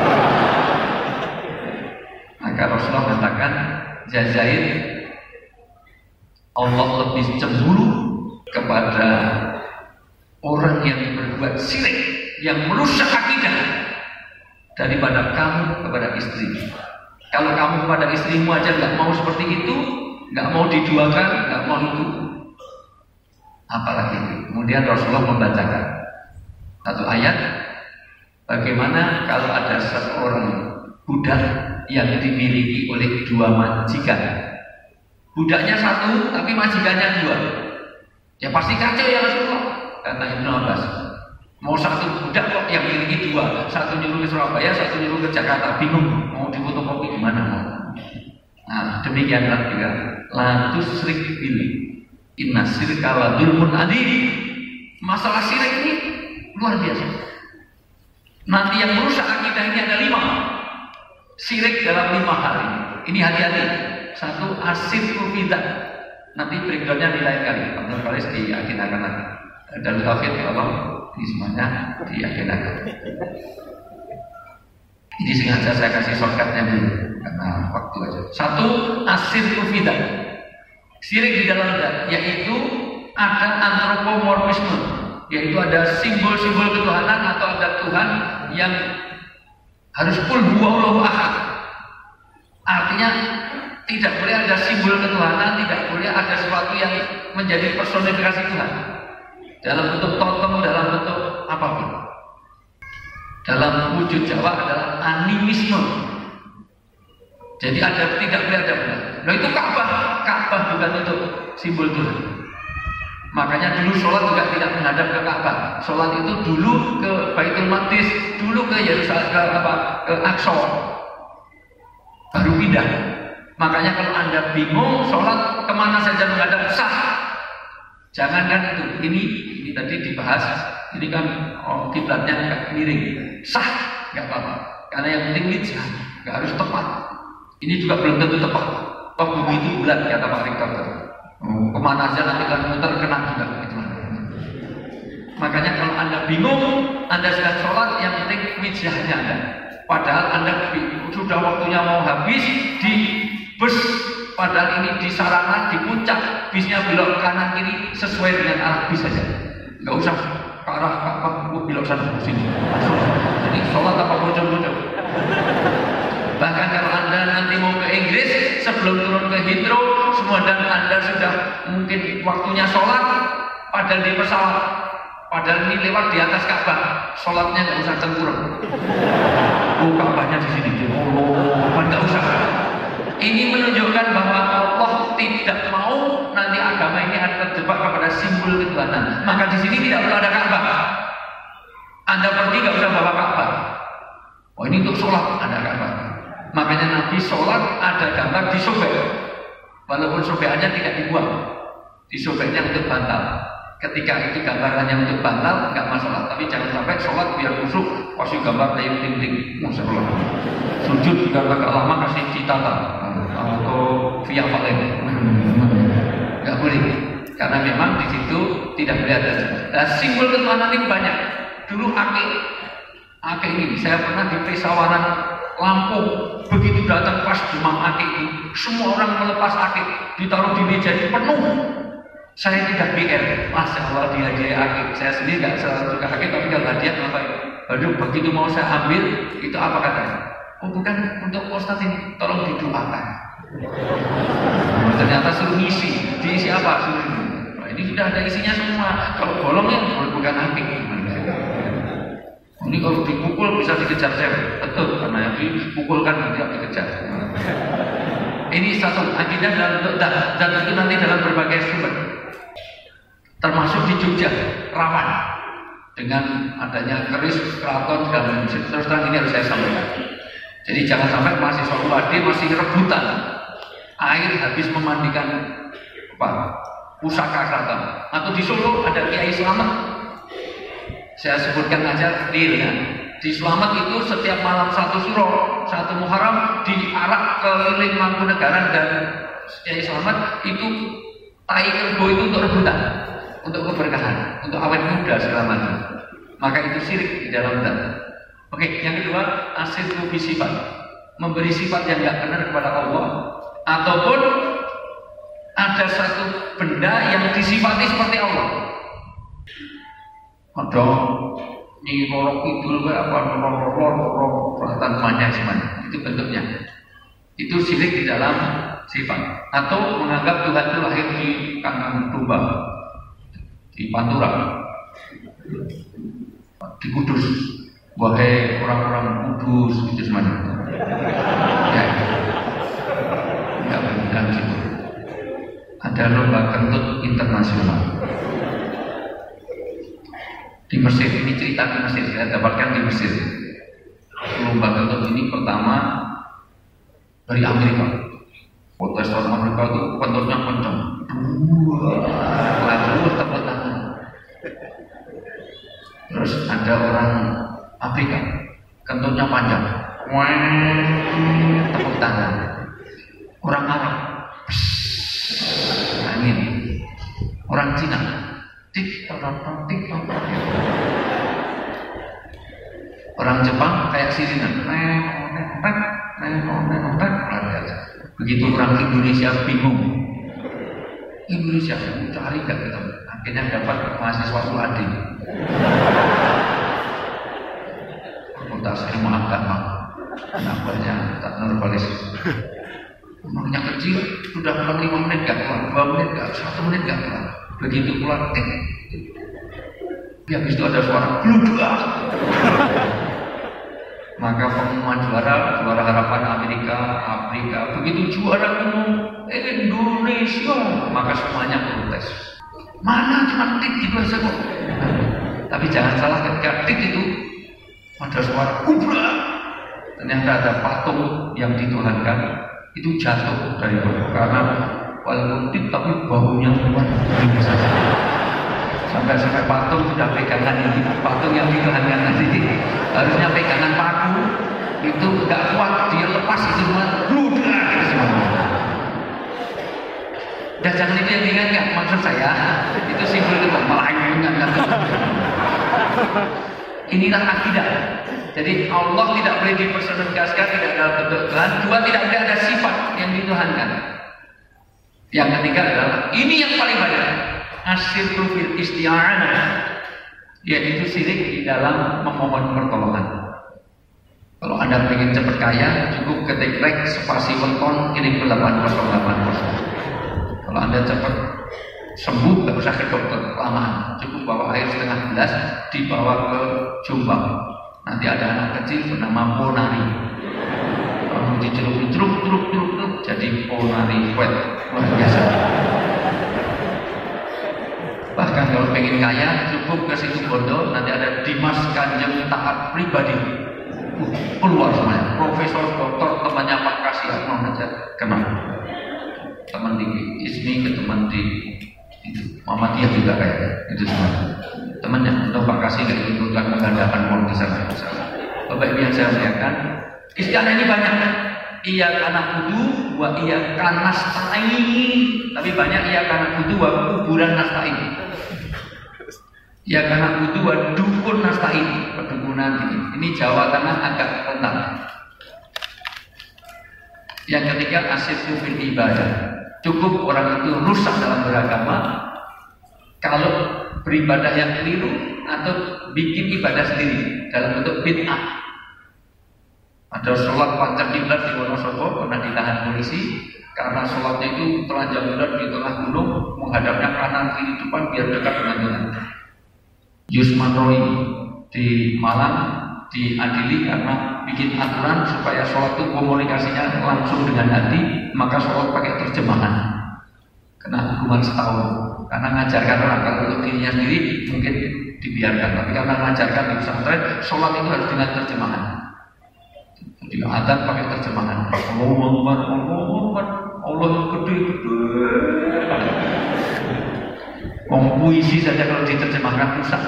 Maka Rasulullah mengatakan, Zaid, Allah lebih cemburu kepada orang yang berbuat syirik, yang merusak akidah, daripada kamu kepada istri. Kalau kamu kepada istrimu aja nggak mau seperti itu, nggak mau diduakan, nggak mau itu, apalagi itu. Kemudian Rasulullah membacakan satu ayat, bagaimana kalau ada seorang budak yang dimiliki oleh dua majikan. Budaknya satu, tapi majikannya dua. Ya pasti kacau ya Rasulullah, kata Ibnu Abbas. Mau satu budak kok yang miliki dua, satu nyuruh ke Surabaya, satu nyuruh ke Jakarta, bingung mau difotokopi gimana mau. Nah demikianlah juga. La tusrik bil inna syirka la dzulmun adzim. Masalah syirik ini luar biasa. Nanti yang merusak akidah ini ada 5. Syirik dalam 5 hari. Ini hati-hati. 1, asyirku bidah. Nanti berikutnya di lain kali. Menurut kalian diagendakan lagi. Darul Tauhid Allah Ini semuanya diagendakan. Ini sengaja saya kasih shortcutnya dulu karena waktu aja. Satu, asyirku fidah, syirik di dalam zat, yaitu ada antropomorfisme, yaitu ada simbol-simbol ketuhanan atau ada Tuhan yang harus qul huwallahu ahad. Artinya tidak boleh ada simbol ketuhanan, tidak boleh ada sesuatu yang menjadi personifikasi Tuhan dalam bentuk totem, dalam bentuk apapun. Dalam wujud Jawa adalah animisme. Jadi tidak boleh ada benda. Nah itu Ka'bah bukan untuk simbol Tuhan. Makanya dulu sholat juga tidak menghadap ke Ka'bah. Sholat itu dulu ke Baitul Maqdis, dulu ke Yerusalem, ke Aqsa, baru pindah. Makanya kalau Anda bingung sholat kemana saja menghadap, sah. Jangankan itu, ini tadi dibahas. Ini kan kiblatnya nggak miring, sah, nggak apa-apa. Karena yang penting wijah, nggak harus tepat. Ini juga belum tentu tepat. Toh bumi itu bulat, kata Pak Rektor. Kemana aja nanti kan muter kena juga. Gitu. Makanya kalau Anda bingung, Anda sedang sholat, yang penting wijahnya Anda. Padahal Anda sudah waktunya mau habis di bus, padahal ini di sarana, di puncak, bisnya belok kanan kiri sesuai dengan arah bis saja. Nggak usah ke arah Ka'bah, belok sana sini. Jadi sholat apa bocor-bocor. Bahkan kalau Anda nanti mau ke Inggris, sebelum turun ke Heathrow, semua dan Anda sudah mungkin waktunya sholat, padahal di pesawat, padahal ini lewat di atas Ka'bah, sholatnya nggak usah cengkurang. Oh Ka'bahnya di sini, oh nggak usah. Ini menunjukkan bahwa Allah tidak mau nanti agama ini akan terjebak kepada simbol ketuhanan. Maka di sini tidak perlu ada Ka'bah. Anda pergi nggak usah bawa Ka'bah. Oh ini untuk sholat ada Ka'bah. Makanya Nabi sholat ada gambar disobek. Walaupun sobekannya tidak dibuang, disobeknya untuk bantal. Ketika itu gambar hanya untuk bantal nggak masalah. Tapi jangan sampai sholat biar khusyuk kasih gambar kayak ting-ting. Masya Allah. Sujud gambar lama kasih ditata. Atau via valen, nggak boleh, karena memang di situ tidak boleh ada. Nah, simbol ketuhanan ini banyak. Dulu akik ini, saya pernah di Pesawaran, Lampung, begitu datang pas demam akik itu, semua orang melepas akik, ditaruh di meja ini penuh. Saya tidak BR, Masya Allah dia akik. Saya sendiri nggak selalu suka akik, tapi kalau hadiah ngapain? Baru begitu mau saya ambil, itu apa katanya? Oh bukan untuk Ustaz ini, tolong didoakan. Ternyata suruh ngisi, diisi apa? Suruh ini. Nah, ini sudah ada isinya semua. Kalau bolong ya bukan akik. Ini kalau dipukul bisa dikejar saya, betul, karena yang dipukulkan tidak dikejar. Ini satu akidah dalam bentuk dan itu nanti dalam berbagai sumber, termasuk di Jogja, rawan dengan adanya keris keraton dan terus terang ini harus saya sampaikan. Jadi jangan sampai mahasiswa UAD masih rebutan air habis memandikan pusaka keraton. Atau di Solo ada Kiai Slamet, saya sebutkan aja realnya. Di Slamet itu setiap malam satu suro, satu Muharram diarak keliling Mangkunegaran dan Kiai Slamet itu tai kerbau itu untuk rebutan, untuk keberkahan, untuk awet muda segala macam. Maka itu syirik di dalam zat. Oke, yang kedua, asyirku fi sifat, memberi sifat yang tidak benar kepada Allah, ataupun ada satu benda yang disifati seperti Allah. Ada ini rorok idul apa rorok peralatan banyak semuanya, itu bentuknya. Itu syirik di dalam sifat. Atau menganggap Tuhan itu lahir di kandang domba, di Pantura, di Kudus. Wahai orang-orang Kudus, itu semuanya. Ya, nggak benar gitu. Ada lomba kentut internasional di Mesir. Ini cerita di Mesir, saya dapatkan di Mesir. Lomba kentut ini pertama dari Amerika. Protestan Amerika itu kentutnya kencang, lalu tepuk tangan. Terus ada orang Afrika, kentutnya panjang, tepuk tangan. Orang Arab, angin. Orang Cina, tik. Orang Jepang kayak sirinan, begitu orang Indonesia bingung. Indonesia cari gak ketemu. Akhirnya dapat mahasiswa UAD. Fakultas Ilmu Agama. Namanya tak normalis. Umurnya kecil, sudah pulang 5 menit gak keluar, 2 menit gak, 1 menit gak keluar. Begitu keluar, habis itu ada suara bludak. Maka pengumuman juara harapan Afrika, begitu juara umum Indonesia, maka semuanya protes. Mana cuma tik gitu aja kok. Tapi jangan salah, ketika tik itu ada suara kubra. Ternyata ada patung yang dituhankan itu jatuh dari bawah karena walaupun tik tapi baunya keluar biasa. Sampai patung sudah pegangan ini, patung yang dituhankan tadi harusnya pegangan paku itu nggak kuat, dia lepas itu semua bludak itu semua. Dan jangan itu yang diingatkan, maksud saya itu simbol itu malah ingatkan. Inilah akidah. Jadi Allah tidak boleh dipersonifikasikan, tidak dalam bentuk Tuhan. Dua, tidak boleh ada sifat yang dituhankan. Yang ketiga adalah ini yang paling banyak, asyirku fil isti'anah, yaitu syirik di dalam memohon pertolongan. Kalau Anda ingin cepat kaya, cukup ketik rek spasi weton kirim ke 8080. Kalau Anda cepat sembuh, nggak usah ke dokter kelamaan, cukup bawa air setengah gelas, dibawa ke Jombang. Nanti ada anak kecil bernama Ponari, lalu dicelup jadi Ponari wet, luar biasa. Bahkan kalau pengen kaya, cukup ke situ Bondo, nanti ada Dimas Kanjeng Taat Pribadi, keluar semuanya, profesor, doktor, temannya Pak Kasiatno aja kenal, teman di ISMI ke teman di Muhammadiyah juga kayak itu semua. Temannya untuk Pak Kasih nggak ikutkan mengadakan pon di sana. Bapak Ibu yang saya muliakan, istilah ini banyak. Iya karena kudu, wa iya karena nasta'in. Tapi banyak iya karena kudu wa kuburan nasta'in. Iya karena kudu wa dukun nasta'in, perdukunan ini. Ini Jawa Tengah agak rentan. Yang ketiga asyirku fil ibadah. Cukup orang itu rusak dalam beragama kalau beribadah yang keliru atau bikin ibadah sendiri dalam bentuk bid'ah. Ada sholat pancak kiblat di Wonosobo pernah ditahan polisi karena sholatnya itu telanjang bulat di tengah gunung, menghadapnya kanan kiri depan biar dekat dengan Tuhan. Yusman Roy di Malang diadili karena bikin aturan supaya sholat itu komunikasinya langsung dengan hati, maka sholat pakai terjemahan, kena hukuman setahun. Karena ngajarkan orang, kalau untuk dirinya sendiri mungkin dibiarkan, tapi karena ngajarkan di pesantren, sholat itu harus dengan terjemahan. Jadi adzan pakai terjemahan. Allahu Akbar, Allah yang gede-gede. Puisi saja kalau diterjemahkan rusak.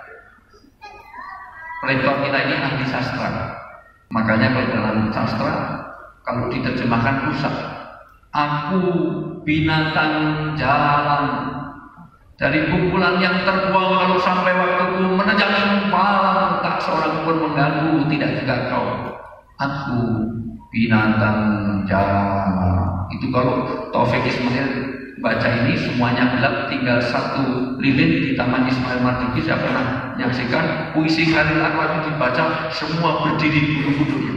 Rektor kita ini ahli sastra, makanya kalau dalam sastra kalau diterjemahkan rusak. Aku binatang jalan dari kumpulan yang terbuang, kalau sampai waktuku menejang kepala tak seorang pun mengganggu, tidak juga kau. Aku binatang jalan. Itu kalau Taufik Ismail baca ini semuanya gelap, tinggal satu lilin di Taman Ismail Marzuki. Saya pernah menyaksikan puisi Khalil Akbar itu dibaca semua berdiri bulu-bulunya.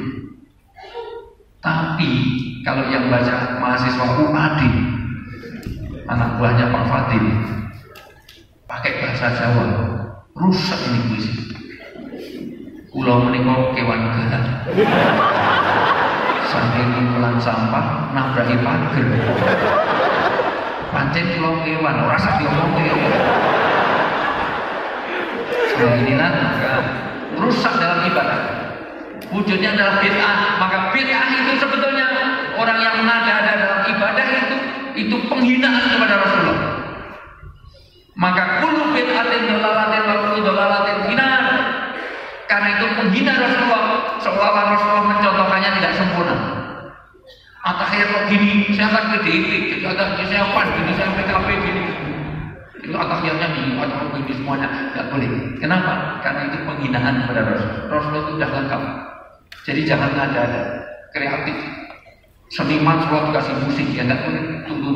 Tapi kalau yang baca mahasiswa UAD, anak buahnya Pak Fadil, pakai bahasa Jawa, rusak ini puisi. Pulau menika kewan galak, sambil ngulang sampah nabraki pager. Pancen pulau kewan, ora sak diomongke. Nah inilah maka rusak dalam ibadah. Wujudnya adalah bid'ah. Maka bid'ah itu sebetulnya orang yang mengada-ada dalam ibadah itu penghinaan kepada Rasulullah. Maka kullu bid'atin dolalatin wa kullu dolalatin hinar. Karena itu menghina Rasulullah, seolah-olah Rasulullah mencontohkannya tidak sempurna. Akhirnya kok gini, saya akan PDIP, saya PAN gini, saya PKB gini. atahiyatnya di atau begini semuanya nggak boleh. Kenapa? Karena itu penghinaan kepada Rasul. Rasul itu sudah lengkap. Jadi jangan ada kreatif. Seniman suatu kasih musik ya nggak boleh.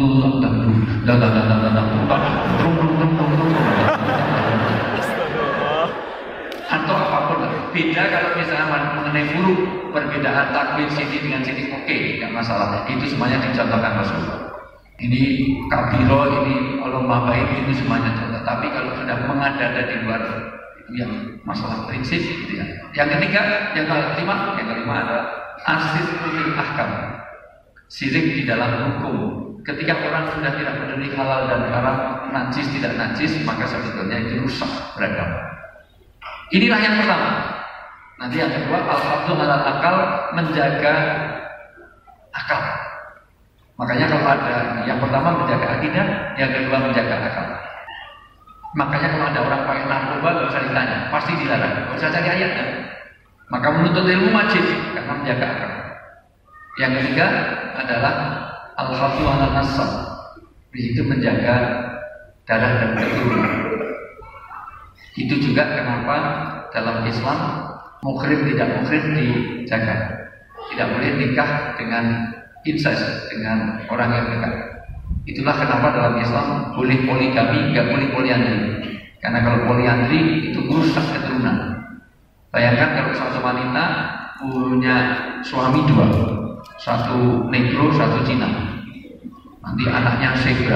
Atau apapun lah. Beda kalau misalnya mengenai huruf, perbedaan takwil sini dengan sini oke, nggak masalah. Itu semuanya dicontohkan Rasulullah. Ini kabiro, ini Allah Maha Baik, itu semuanya contoh. Tapi kalau sudah mengada-ada di luar, itu yang masalah prinsip gitu ya. Yang ketiga, yang kelima adalah asirul ahkam. Sirik di dalam hukum. Ketika orang sudah tidak peduli halal dan haram, najis tidak najis, maka sebetulnya itu rusak beragama. Inilah yang pertama. Nanti yang kedua, al-hafdhu alal akal, menjaga akal. Makanya kalau ada yang pertama menjaga akidah, yang kedua menjaga akal. Makanya kalau ada orang pakai narkoba nggak usah ditanya, pasti dilarang. Nggak usah cari ayatnya. Maka menuntut ilmu wajib karena menjaga akal. Yang ketiga adalah al-hafdhu alal nasab, yaitu menjaga darah dan keturunan. Itu juga kenapa dalam Islam muhrim tidak muhrim dijaga. Tidak boleh nikah dengan incest, dengan orang yang dekat. Itulah kenapa dalam Islam boleh poligami, nggak boleh poliandri. Karena kalau poliandri itu merusak keturunan. Bayangkan kalau satu wanita punya suami dua, satu negro, satu Cina. Nanti anaknya zebra.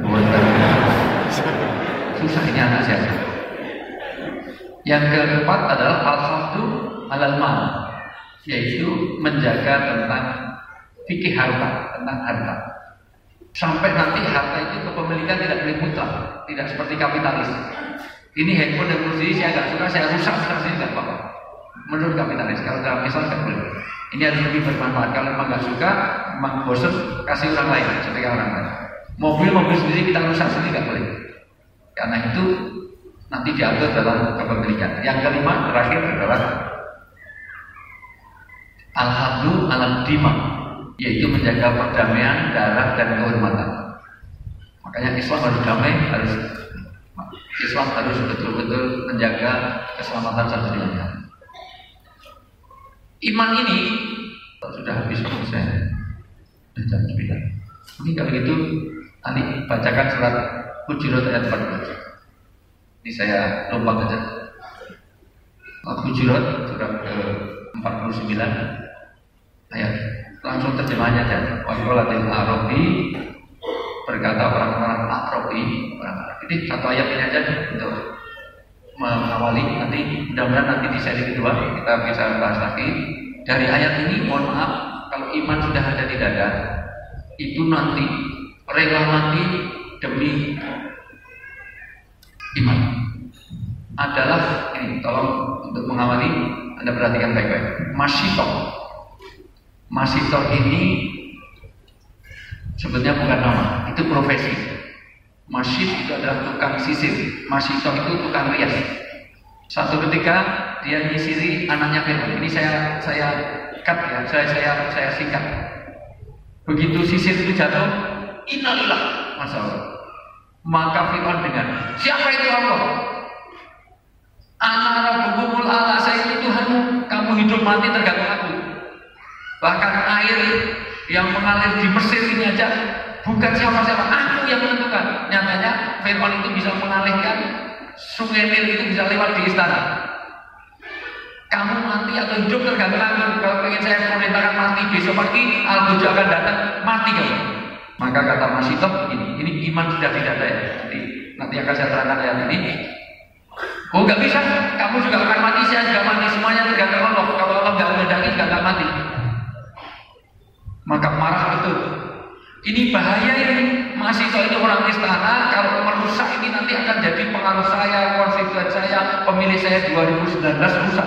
Susah ini anak siapa? Yang keempat adalah al-hafdhu alal mal, yaitu menjaga tentang fikih harta, tentang harta. Sampai nanti harta itu kepemilikan tidak boleh mutlak, tidak seperti kapitalis. Ini handphone dan kursi saya nggak suka, saya rusak sekarang nggak apa-apa. Menurut kapitalis, kalau dalam Islam nggak boleh. Ini harus lebih bermanfaat. Kalau memang nggak suka, memang bosan, kasih orang lain, seperti orang lain. Mobil sendiri kita rusak sendiri nggak boleh. Karena itu nanti diatur dalam kepemilikan. Yang kelima terakhir adalah al-hafdhu alal dima, yaitu menjaga perdamaian, darah dan kehormatan. Makanya Islam harus damai, Islam harus betul-betul menjaga keselamatan satu dengan lain. Iman ini sudah habis saya jam 9. Ini kalau gitu nanti bacakan surat Hujurat ayat 14. Ini saya lompat saja. Hujurat surat ke-49 ayat. Langsung terjemahnya aja. Waqalatil Arabi, berkata orang-orang Arabi. Ini satu ayat ini aja untuk mengawali. Nanti mudah-mudahan nanti di seri kedua kita bisa bahas lagi. Dari ayat ini, mohon maaf, kalau iman sudah ada di dada, itu nanti rela mati demi iman. Adalah ini, tolong untuk mengawali Anda perhatikan baik-baik. Masito ini sebetulnya bukan nama, itu profesi. Masyid itu adalah tukang sisir, masito itu tukang rias. Satu ketika dia nyisiri anaknya Fir'aun. Ini saya cut ya, saya singkat. Begitu sisir itu jatuh, innalillah, masya Allah. Maka Fir'aun dengar, siapa itu Allah? Ana rabbukumul a'la, saya itu Tuhanmu, kamu hidup mati tergantung aku. Bahkan air yang mengalir di Mesir ini aja bukan siapa-siapa, aku yang menentukan. Nyatanya Fir'aun itu bisa mengalihkan Sungai Nil, itu bisa lewat di istana. Kamu mati atau hidup tergantung aku. Kalau ingin saya memerintahkan mati besok pagi, Al-Bujo akan datang, mati kamu. Maka kata Masito, ini iman sudah tidak ada ya. Nanti akan saya terangkan ayat ini. Oh nggak bisa, kamu juga akan mati, saya juga mati, semuanya tergantung Allah. Kalau Allah nggak menghendaki, nggak akan mati. Maka marah betul. Ini bahaya ini. Masito itu orang istana, kalau merusak ini nanti akan jadi pengaruh saya, konstituen saya, pemilih saya 2019 rusak.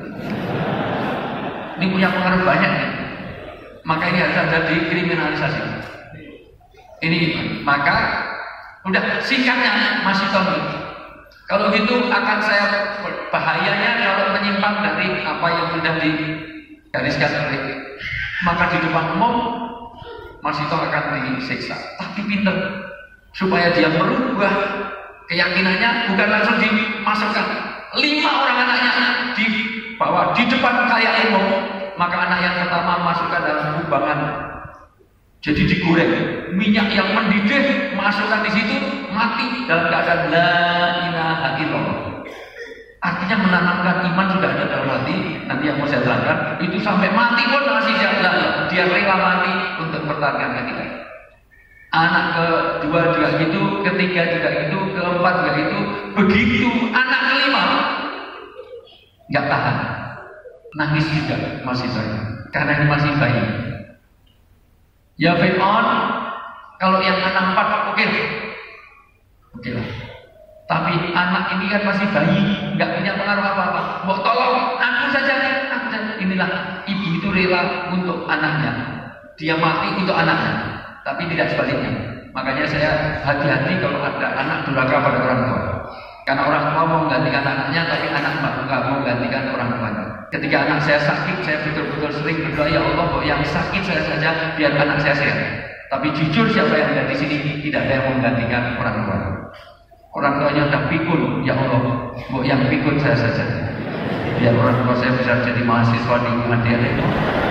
Ini punya pengaruh banyak nih. Maka ini harus ada dikriminalisasi. Ini maka udah singkatnya Masito ini. Kalau gitu akan saya bahayanya kalau menyimpang dari apa yang sudah digariskan oleh, maka di depan umum Masito akan disiksa. Tapi pinter supaya dia merubah Keyakinannya bukan langsung dimasukkan 5 orang anaknya dibawa di depan kayak umum, maka anak yang pertama masukkan dalam kubangan, jadi digoreng, minyak yang mendidih masukkan di situ, mati dalam keadaan la ilaha illallah. Artinya menanamkan iman sudah ada dalam hati. Nanti yang mau saya terangkan itu sampai mati pun masih dia rela mati untuk mempertahankan kita. Anak kedua juga gitu, ketiga juga itu, keempat juga itu, begitu anak kelima nggak tahan, nangis juga masih bayi, karena ini masih bayi. Ya Fir'aun, kalau yang anak 4 oke lah. Tapi anak ini kan masih bayi, nggak punya pengaruh apa-apa. Mau tolong aku saja. Inilah ibu itu rela untuk anaknya, dia mati untuk anaknya. Tapi tidak sebaliknya. Makanya saya hati-hati kalau ada anak durhaka pada orang tua. Karena orang tua mau menggantikan anaknya, tapi anak nggak mau menggantikan orang tuanya. Ketika anak saya sakit, saya betul-betul sering berdoa, ya Allah, kok yang sakit saya saja, biar anak saya sehat. Tapi jujur siapa yang ada di sini tidak ada yang menggantikan orang tua. Orang tuanya sudah pikun, ya Allah, kok yang pikun saya saja. Biar orang tua saya bisa jadi mahasiswa di Muhammadiyah itu.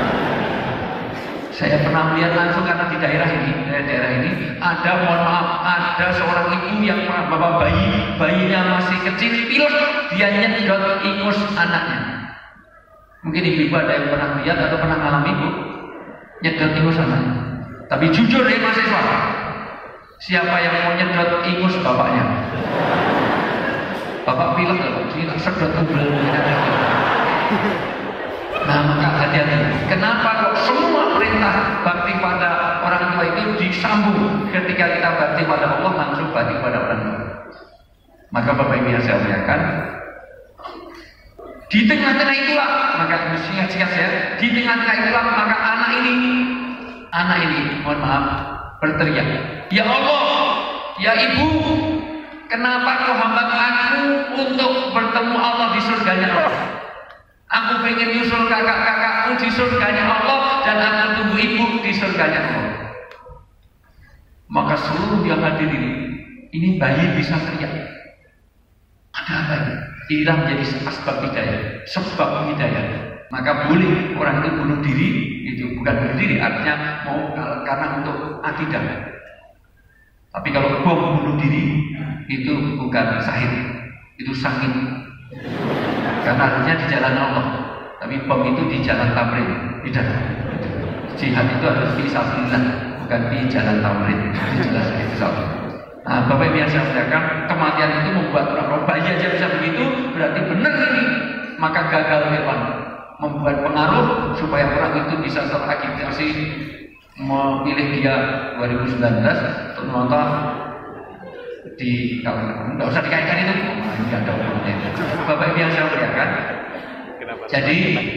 Saya pernah melihat langsung karena di daerah ini ada, mohon maaf, ada seorang ibu yang bawa bayinya masih kecil, pilek, dia nyedot ingus anaknya. Mungkin ibu ada yang pernah lihat atau pernah ngalami ibu nyedot ingus anaknya. Tapi jujur mahasiswa, siapa yang mau nyedot ingus bapaknya? Bapak pilek loh, sedot ubel. Nah maka hati-hati. Kenapa kok semua perintah bakti pada orang tua itu disambung ketika kita bakti pada Allah langsung bakti pada orang tua? Maka Bapak Ibu yang saya muliakan, di tengah-tengah itulah, maka singkat-singkat saya, di tengah-tengah itulah maka anak ini, mohon maaf, berteriak, ya Allah, ya Ibu, kenapa kau hambat aku untuk bertemu Allah di surganya Allah? Aku pengen nyusul kakak-kakakku di surganya Allah, dan aku tunggu ibu di surganya Allah. Maka seluruh yang hadir ini bayi bisa teriak. Ada apa ini? Inilah menjadi sebab hidayah. Maka boleh orang itu bunuh diri, itu bukan bunuh diri, artinya mau karena untuk akidah. Tapi kalau bom bunuh diri itu bukan sahid, itu sakit. Karena artinya di jalan Allah, tapi bom itu di jalan tamrin, tidak. Jihad itu harus fisabilillah, bukan di jalan tamrin. Itu jelas itu salah. Nah, Bapak Ibu yang saya muliakan, kematian itu membuat orang bayi aja bisa begitu, berarti benar ini. Maka gagal Fir'aun membuat pengaruh supaya orang itu bisa terakreditasi memilih dia 2019 untuk menonton di kalau nggak usah dikaitkan itu, nggak ada hubungannya. Bapak Ibu yang saya muliakan, jadi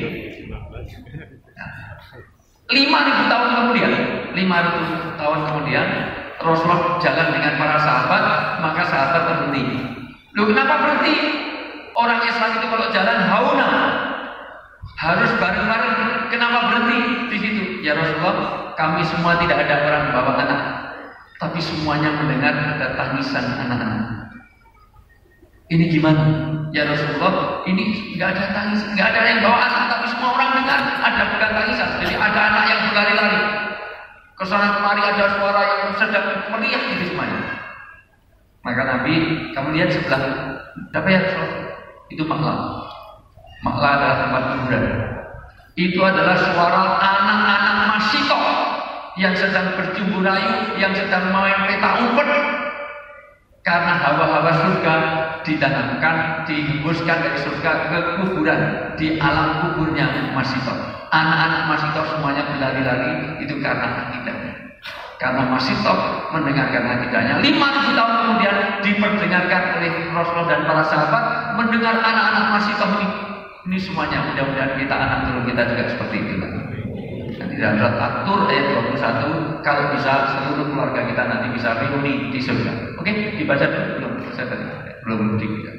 5.000 tahun kemudian Rasulullah jalan dengan para sahabat, maka sahabat berhenti. Loh, kenapa berhenti? Orang Islam itu kalau jalan hauna, harus bareng-bareng. Kenapa berhenti di situ? Ya Rasulullah, kami semua tidak ada orang bawa anak, tapi semuanya mendengar ada tangisan anak-anak. Ini gimana? Ya Rasulullah, ini nggak ada tangis, nggak ada yang bawa anak, tapi semua orang dengar ada bukan tangisan. Jadi ada anak yang berlari-lari. Kesana kemari ada suara yang sedang meriah gitu semuanya. Maka Nabi, kamu lihat sebelah, apa ya Rasulullah? Itu maklah. Maklah adalah tempat kuburan. Itu adalah suara anak-anak Masyitoh yang sedang berjumbu rayu, yang sedang main peta umpet. Karena hawa-hawa surga ditanamkan, dihembuskan dari surga ke kuburan, di alam kuburnya Masyitoh. Anak-anak Masyitoh semuanya berlari-lari, itu karena akidahnya. Karena Masyitoh mendengarkan akidahnya. 5.000 tahun kemudian diperdengarkan oleh Rasulullah dan para sahabat, mendengar anak-anak Masyitoh ini semuanya. Mudah-mudahan kita anak turun kita juga seperti itu. Di dalam surat At-Tur ayat 21, kalau bisa seluruh keluarga kita nanti bisa reuni di surga. Oke, dibaca dulu. Belum dibaca.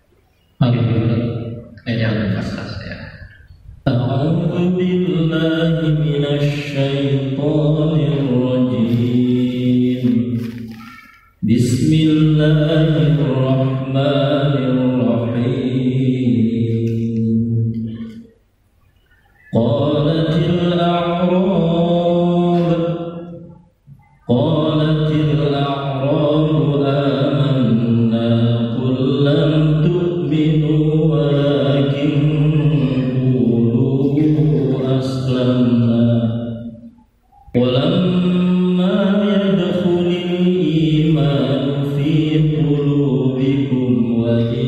Ayat 14 ya. A'udzu billahi minasy syaithanir rajim. Bismillah الرحمن الرحيم قالت الأعراب آمنا قل لم تؤمنوا ولكن قولوا أسلمنا ولما يدخل الإيمان في قلوبكم وإن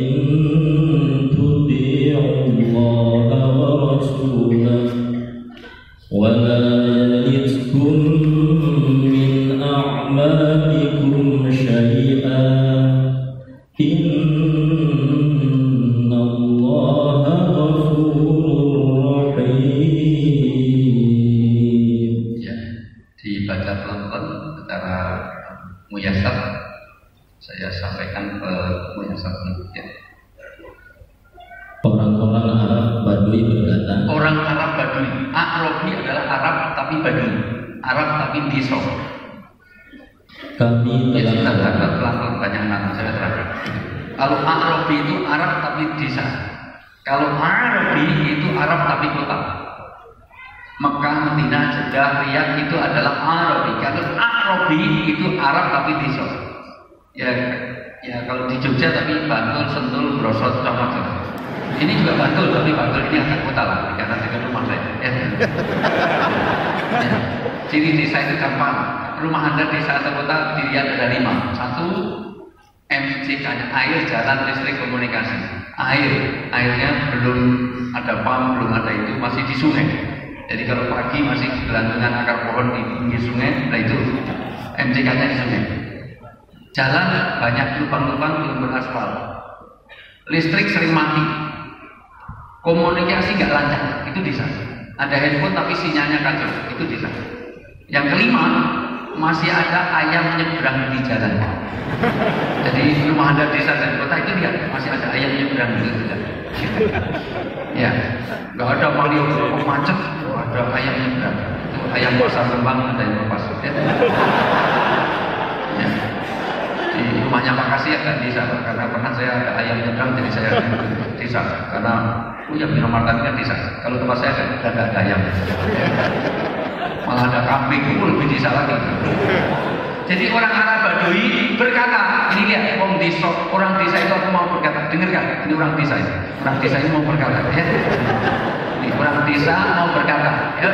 تطيعوا الله ورسوله ولا يلتكم من أعمالكم شيئا إن الله غفور رحيم. Dibaca pelan-pelan secara muyasar. Saya sampaikan ke muyasar ya. Orang-orang Arab Badui berkata, orang Arab Badui, Arabi adalah Arab tapi Badui, Arab tapi Diso. kami Ya, telah kita pelan-pelan banyak nama saya terangkan. Kalau Arabi itu Arab tapi desa. Kalau Arabi itu Arab tapi kota. Mekah, Madinah, Jeddah, Riyadh itu adalah Arabi. Kalau Arabi itu Arab tapi desa. Ya kalau di Jogja tapi Bantul, Sentul, Brosot, Camat. Ini juga Bantul tapi Bantul ini agak kota lah karena dekat rumah saya. Ya. Ciri desa itu gampang. Rumah Anda desa atau kota dilihat ada 5. 1 MCK-nya air, jalan, listrik, komunikasi. Airnya belum ada pam, belum ada itu, masih di sungai. Jadi kalau pagi masih gelantungan akar pohon di pinggir sungai, nah itu MCK-nya di sungai. Jalan banyak lubang-lubang belum beraspal. Listrik sering mati. Komunikasi nggak lancar, itu desa. Ada handphone tapi sinyalnya kacau, itu desa. Yang kelima, masih ada ayam nyebrang di jalan. Jadi rumah Anda desa dan kota itu lihat masih ada ayam nyebrang di jalan. Ya, nggak ada Malioboro macet, ada ayam nyebrang. Itu ayam pasar kembang, ada yang lepas. Ya. Di rumahnya Pak Kasih agak desa, karena pernah saya ada ayam nyebrang, jadi saya desa. Karena yang di nomor tadi kan desa. Kalau tempat saya nggak ada ayam. Malah ada kambing, itu lebih desa lagi. Jadi orang Arab Badui berkata, ini lihat, orang desa itu aku mau berkata, dengarkan, ini orang desa ini. Orang desa ini mau berkata, ya. Ini orang desa mau berkata, ya.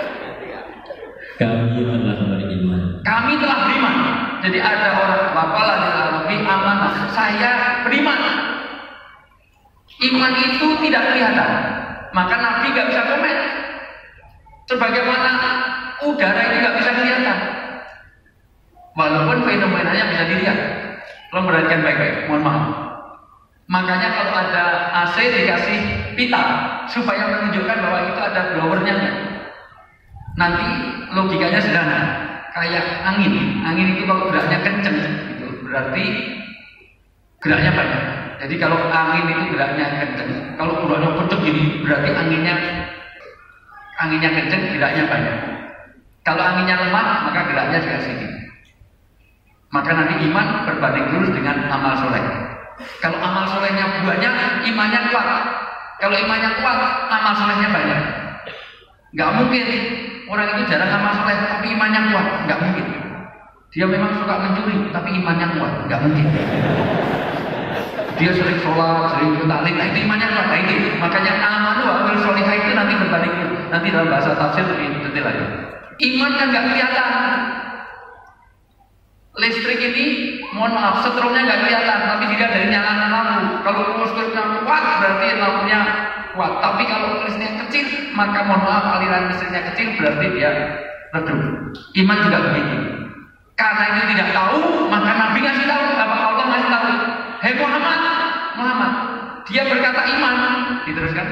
kami telah beriman. Kami telah beriman. Jadi ada orang wafalah di Arabi amanah. Saya beriman. Iman itu tidak kelihatan. Maka Nabi nggak bisa komen. Sebagaimana udara itu nggak bisa kelihatan. Walaupun fenomenanya bisa dilihat. Tolong perhatikan baik-baik. Mohon maaf. Makanya kalau ada AC dikasih pita supaya menunjukkan bahwa itu ada blowernya. Nanti logikanya sederhana. Kayak angin. Angin itu kalau geraknya kenceng, itu berarti geraknya banyak. Jadi kalau angin itu geraknya kenceng, kalau geraknya kenceng gini, berarti anginnya kenceng, geraknya banyak. Kalau anginnya lemah, maka geraknya juga sedikit. Maka nanti iman berbanding lurus dengan amal soleh. Kalau amal solehnya banyak, imannya kuat. Kalau imannya kuat, amal solehnya banyak. Nggak mungkin orang itu jarang amal soleh, tapi imannya kuat. Nggak mungkin. Dia memang suka mencuri, tapi imannya kuat. Nggak mungkin. Dia sering sholat, sering taklim, nah itu imannya kuat. Nah itu makanya amalu amil solihah itu nanti berbanding lurus. Nanti dalam bahasa tafsir lebih detail lagi. Iman kan nggak kelihatan. Listrik ini, mohon maaf, setrumnya nggak kelihatan, tapi dilihat dari nyalakan lampu. Kalau listriknya kuat, berarti lampunya kuat. Tapi kalau listriknya kecil, maka mohon maaf, aliran listriknya kecil, berarti dia redup. Iman juga begitu. Karena ini tidak tahu, maka Nabi ngasih tahu, apa Allah ngasih tahu. Hei Muhammad, dia berkata iman. Diteruskan.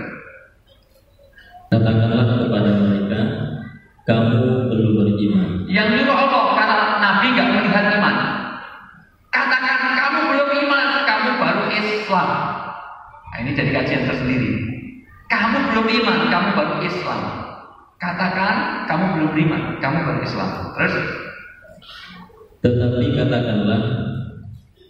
Katakanlah kepada mereka, kamu perlu beriman. Yang nyuruh Allah, karena Nabi nggak melihat iman. Katakan kamu belum iman, kamu baru Islam. Nah, ini jadi kajian tersendiri. Kamu belum iman, kamu baru Islam. Katakan kamu belum iman, kamu baru Islam. Terus? Tetapi katakanlah,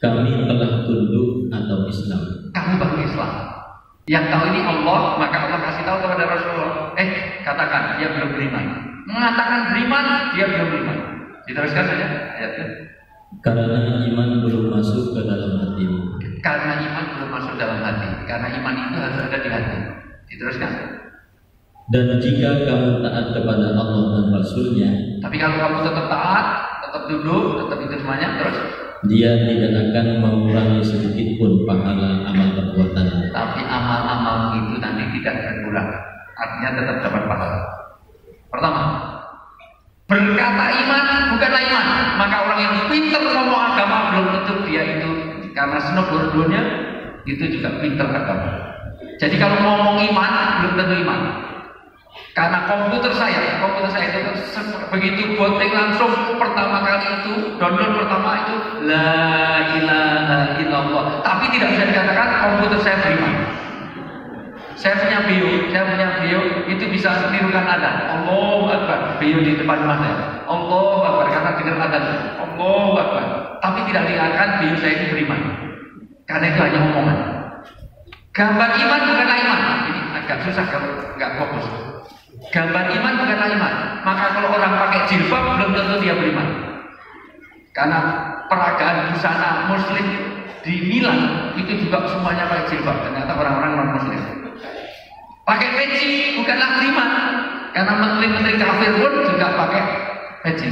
kami telah tunduk atau Islam. Kamu bagi Islam. Yang tahu ini Allah, maka Allah kasih tahu kepada Rasulullah. Katakan dia belum beriman. Mengatakan beriman, dia belum beriman. Diteruskan saja ayatnya. Karena iman belum masuk ke dalam hatimu. Karena iman belum masuk dalam hati. Karena iman itu harus ada di hati. Diteruskan. Dan jika kamu taat kepada Allah dan Rasul-Nya, tapi kalau kamu tetap taat, tetap duduk, tetap itu semuanya, terus Dia tidak akan mengurangi sedikit pun pahala amal perbuatan. Tapi amal-amal itu nanti tidak berkurang. Artinya tetap dapat pahala. Pertama, berkata iman bukanlah iman. Maka orang yang pintar ngomong agama belum tentu dia itu, karena senang dua-duanya itu juga pintar agama. Jadi kalau ngomong iman belum tentu iman. Karena komputer saya itu begitu booting langsung pertama kali itu, download pertama itu la ilaha illallah. Tapi tidak bisa dikatakan komputer saya beriman. Saya punya bio itu bisa menirukan adzan. Allahu Akbar, bio di depan rumah saya. Allahu Akbar karena dengar adzan. Allahu Akbar. Tapi tidak dikatakan bio saya itu beriman. Karena itu hanya omongan. Gambar iman bukanlah iman. Ini agak susah kalau nggak fokus. Gambar iman bukanlah iman. Maka kalau orang pakai jilbab belum tentu dia beriman. Karena peragaan busana Muslim di Milan itu juga semuanya pakai jilbab. Ternyata orang-orang non Muslim. Pakai peci bukanlah beriman. Karena menteri-menteri kafir pun juga pakai peci.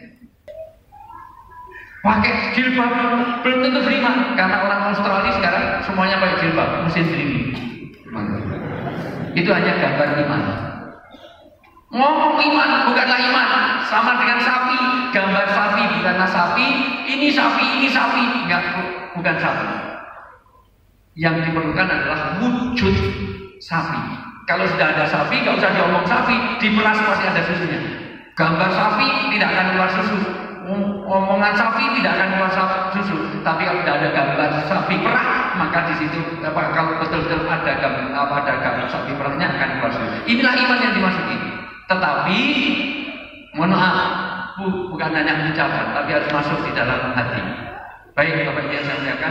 Pakai jilbab belum tentu beriman. Karena orang Australia sekarang semuanya pakai jilbab, musim dingin. Itu hanya gambar iman. Ngomong iman bukanlah iman, sama dengan sapi. Gambar sapi bukanlah sapi. Ini sapi, enggak, bukan sapi. Yang diperlukan adalah wujud sapi. Kalau sudah ada sapi, nggak usah diomong sapi, diperas pasti ada susunya. Gambar sapi tidak akan keluar susu. Omongan sapi tidak akan keluar susu. Tapi kalau tidak ada gambar sapi perah, maka di situ kalau betul-betul ada gambar sapi perahnya akan keluar susu. Inilah iman yang dimasuki. Tetapi mohon maaf, bukan hanya ucapan, tapi harus masuk di dalam hati. Baik, Bapak yang saya muliakan,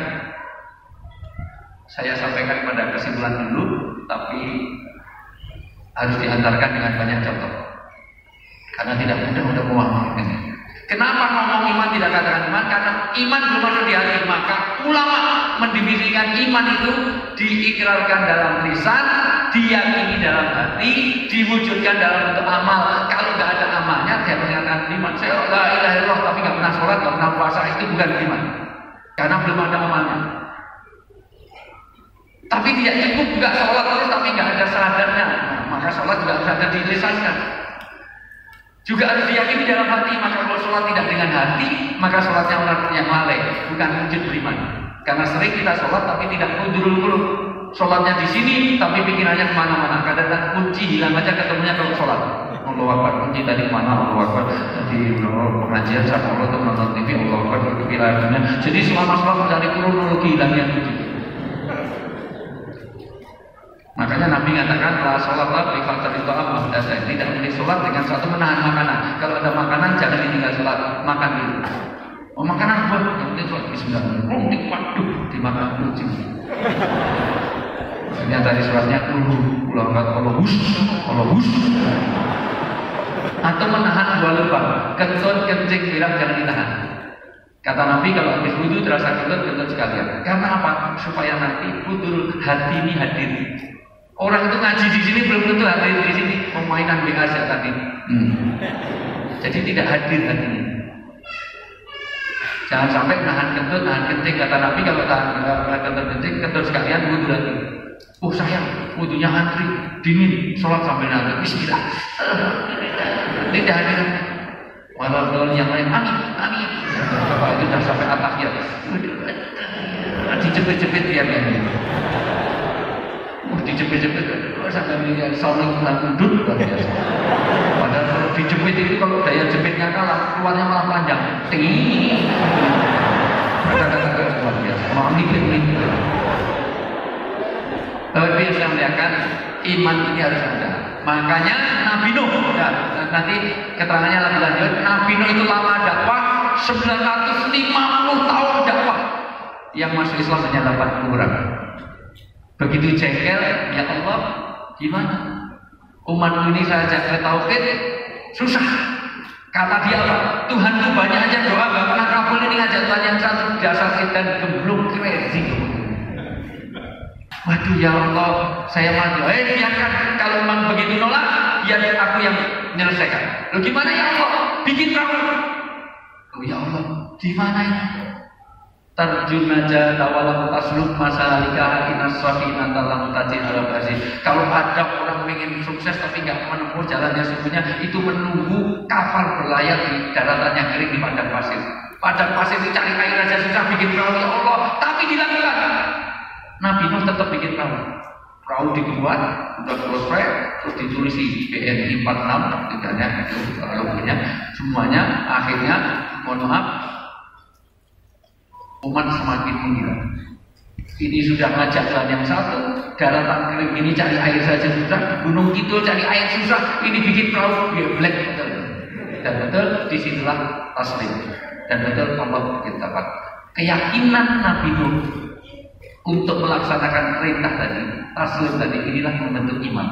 saya sampaikan pada kesimpulan dulu, tapi harus diantarkan dengan banyak contoh. Karena tidak mudah untuk memahami. Kenapa ngomong iman tidak katakan iman? Karena iman belum ada di hati. Maka ulama mendefinisikan iman itu diikrarkan dalam lisan, diyakini dalam hati, diwujudkan dalam bentuk amal. Kalau nggak ada amalnya, dia mengatakan iman. Saya la ilaha illallah tapi nggak pernah sholat, nggak pernah puasa, itu bukan iman. Karena belum ada amalnya. Tapi tidak cukup juga sholat terus tapi nggak ada syahadatnya. Maka sholat juga harus ada di lisannya. Juga harus diyakini dalam hati. Maka kalau sholat tidak dengan hati, maka sholatnya orang yang lalai, bukan wujud beriman. Karena sering kita sholat tapi tidak kudurul-kudul. Sholatnya di sini tapi pikirannya kemana-mana. Kadang-kadang kunci hilang aja ketemunya kalau sholat. Allahu Akbar, kunci tadi kemana? Allahu Akbar, di pengajian sama Allah atau nonton TV. Allahu Akbar, itu pilarnya. Jadi selama sholat mencari kronologi hilangnya kunci. Makanya Nabi mengatakan la sholatlah bi fatril ta'am mahdatsa. Tidak boleh sholat dengan satu menahan makanan. Kalau ada makanan jangan ditinggal sholat, makan dulu. Oh makanan apa? Yang penting sholat bismillah. Oh waduh dimakan kucing. Ini tadi sholatnya Allah hus. Atau menahan dua lubang, kentut, kencing, bilang jangan ditahan. Kata Nabi kalau habis wudu terasa kentut sekalian. Karena apa? Supaya nanti wudu hati ini hadir. Orang itu ngaji di sini belum tentu hadir di sini, permainan WA saja tadi. Jadi tidak hadir hatinya. Jangan sampai nahan kentut, nahan kencing. Kata Nabi kalau tahan kentut kencing, kentut sekalian wudu lagi. Oh sayang, wudunya antri, dingin, sholat sampai nanti. Bismillah. Tidak hadir. Walau yang lain, amin. Kalau itu sudah sampai ataknya, dijepit-jepit dia ini. Dijepit-jepit, sampai soalnya bulan kudut luar biasa. Padahal kalau dijepit itu kalau daya jepitnya kalah, keluarnya malah panjang. Tinggi. Kata-kata luar biasa. Mau ngikut. Biasa melihatkan iman ini harus ada. Makanya Nabi Nuh, nanti keterangannya lebih lanjut. Nabi Nuh itu lama dakwah 950 tahun dakwah. yang masuk Islam hanya 80 orang. Begitu jengkel, ya Allah, gimana? Umat ini saya ajak ke tauhid, susah. Kata dia apa? Tuhanku banyak aja doa, gak pernah kabul, ini ngajak Tuhan yang satu, dasar kita gemblung crazy. Waduh ya Allah, saya maju. Biarkan kalau memang begitu nolak, biar aku yang menyelesaikan. Loh gimana ya Allah? Bikin perahu. Oh ya Allah, gimana ini? Tarjun aja tawalam tasluk masalika inas safina talam tajid al-basi. Kalau ada orang ingin sukses tapi nggak menempuh jalannya sesungguhnya, itu menunggu kapal berlayar di daratan yang kering di padang pasir. Padang pasir itu cari air aja susah, bikin perahu ya Allah, tapi dilakukan. Nabi Nuh tetap bikin perahu. Perahu dibuat, sudah selesai, terus ditulisi BNI 46, tidaknya itu logonya, semuanya akhirnya, mohon maaf, umat semakin menggila. Ini sudah ngajak Tuhan yang satu, daratan kering ini cari air saja susah, Gunung Kidul cari air susah, ini bikin perahu black betul. Dan betul disitulah taslim. Dan betul Allah berkata, keyakinan Nabi Nuh untuk melaksanakan perintah tadi, taslim tadi, inilah membentuk iman.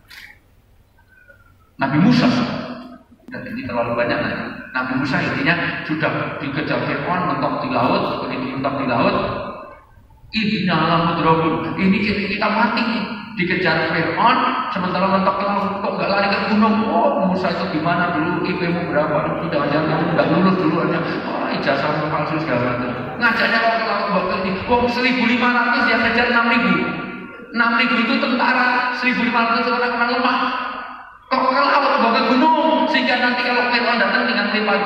Nabi Musa, dan ini terlalu banyak lagi. Nabi Musa intinya sudah dikejar Fir'aun, mentok di laut, begitu mentok di laut, ini alam mudrobun, ini kita mati, dikejar Fir'aun, sementara mentok ke laut, kok nggak lari ke gunung? Oh Musa itu gimana dulu, IP-mu berapa? Sudah aja kamu nggak lulus dulu aja, ijazahmu palsu segala macam. Ngajaknya kalau ke laut waktu ini, kok 1.500 yang kejar 6.000. 6.000 itu tentara, 1.500 orang lemah. Kok ke laut bawa ke gunung, sehingga nanti kalau Fir'aun datang dengan lipat,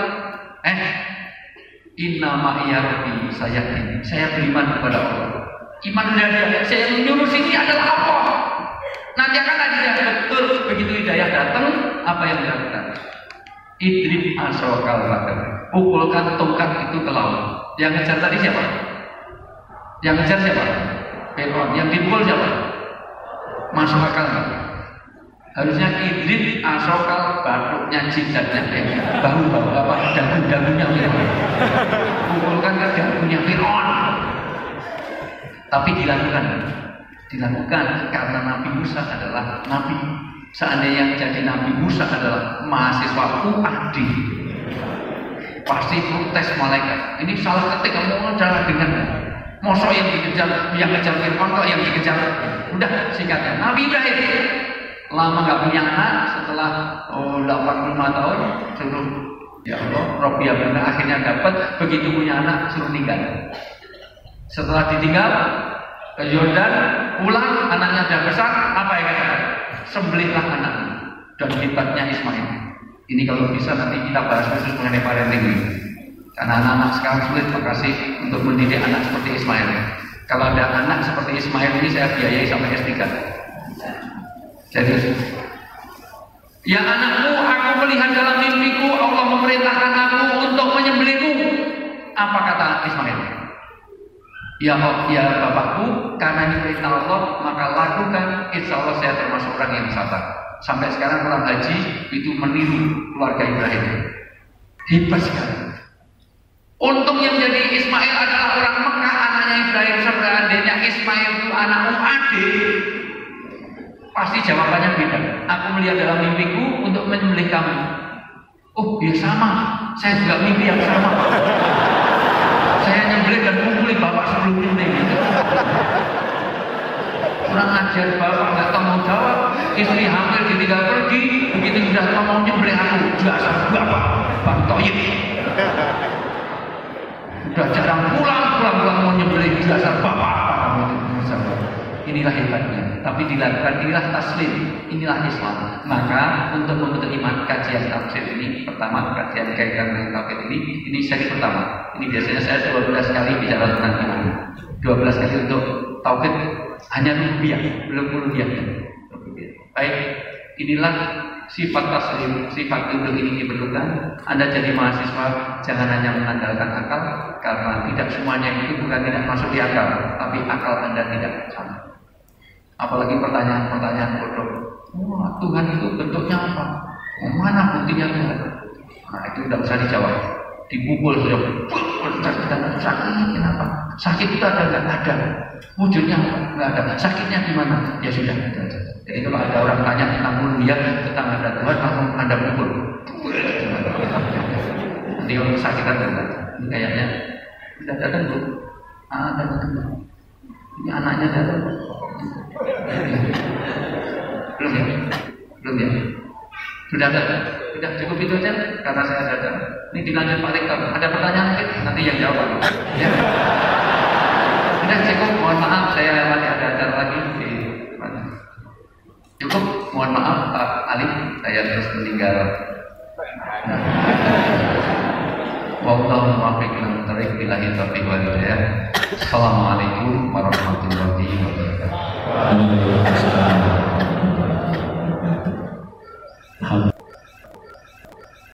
inna ma'iya rabbi saya beriman kepada Allah. Iman dia, saya menyuruh sini adalah apa? Nanti akan ada betul begitu hidayah datang, apa yang dilakukan? Idrib asrokal bakar, pukulkan tongkat itu ke laut. Yang ngejar tadi siapa? Yang ngejar siapa? Fir'aun. Yang dipukul siapa? Masuk akal nggak? Harusnya idrib asrokal batuknya jidatnya bahu-bahu apa dagu-dagunya Fir'aun. Pukulkan ke dagunya Fir'aun. Tapi dilakukan karena Nabi Musa adalah Nabi. Seandainya yang jadi Nabi Musa adalah mahasiswa UAD, pasti protes malaikat. Ini salah ketik, kamu adalah dengan mosok yang ngejar Fir'aun kok yang dikejar. Udah singkatnya, Nabi Ibrahim lama nggak punya anak, setelah 85 tahun suruh ya Allah, Robbi Abdullah akhirnya dapat, begitu punya anak suruh tinggal. Setelah ditinggal ke Yordan, pulang, anaknya sudah besar, apa yang katakan? Sembelihlah anaknya. Dan hebatnya Ismail. Ini kalau bisa nanti kita bahas khusus mengenai parenting ini. Karena anak-anak sekarang sulit makasih untuk mendidik anak seperti Ismail. Kalau ada anak seperti Ismail ini saya biayai sampai S3. Jadi, ya anakmu, aku melihat dalam mimpiku Allah memerintahkan aku untuk menyembelihmu. Apa kata Ismail? Ya bapakku, karena ini perintah Allah, maka lakukan, insya Allah saya termasuk orang yang sabar. Sampai sekarang orang haji itu meniru keluarga Ibrahim. Hebat sekali. Untung yang jadi Ismail adalah orang Mekah, anaknya Ibrahim. Seandainya Ismail itu anak adik, pasti jawabannya beda. Aku melihat dalam mimpiku untuk menyembelih kamu. Oh ya sama, saya juga mimpi yang sama. Saya nyembelih dan pukuli bapak sebelum ini. Kurang ajar bapak, nggak tanggung jawab. Istri hamil ditinggal pergi, begitu sudah mau nyembelih aku, dasar bapak, Bang Toyib. Sudah jarang pulang mau nyembelih, dasar bapak. Inilah hebatnya. Tapi dilakukan, inilah taslim, inilah Islam. Maka untuk membentuk iman, kajian tafsir ini pertama, kajian kaitan dengan tauhid ini seri pertama. Ini biasanya saya 12 kali bicara tentang iman, 12 kali untuk tauhid, hanya rupiah, belum uluhiyah. Baik, inilah sifat taslim, sifat untuk ini diperlukan. Anda jadi mahasiswa jangan hanya mengandalkan akal, karena tidak semuanya itu bukan tidak masuk di akal, tapi akal Anda tidak sama. Apalagi pertanyaan-pertanyaan bodoh. Tuhan itu bentuknya apa? Mana buktinya Tuhan? Nah itu tidak usah dijawab. Dipukul sudah. Kita sakit kenapa? Sakit itu ada nggak? Ada. Wujudnya nggak ada. Sakitnya di mana? Ya sudah. Jadi kalau ada orang tanya tentang mulia, tentang ada Tuhan, langsung Anda pukul. Nanti kalau kesakitan enggak. Kayaknya tidak datang Bu. Ada datang. Ini anaknya datang. Belum ya? Belum ya? Sudah datang? Sudah cukup itu aja karena saya datang. Ini dilanjut Pak Rektor. Ada pertanyaan mungkin? Nanti yang jawab. Ya. Sudah cukup. Mohon maaf saya masih ada acara lagi di mana? Cukup. Mohon maaf Pak Ali, saya terus meninggal. Wallahu muwaffiq ila thoriq billahi taufiq wal hidayah. Assalamualaikum warahmatullahi wabarakatuh.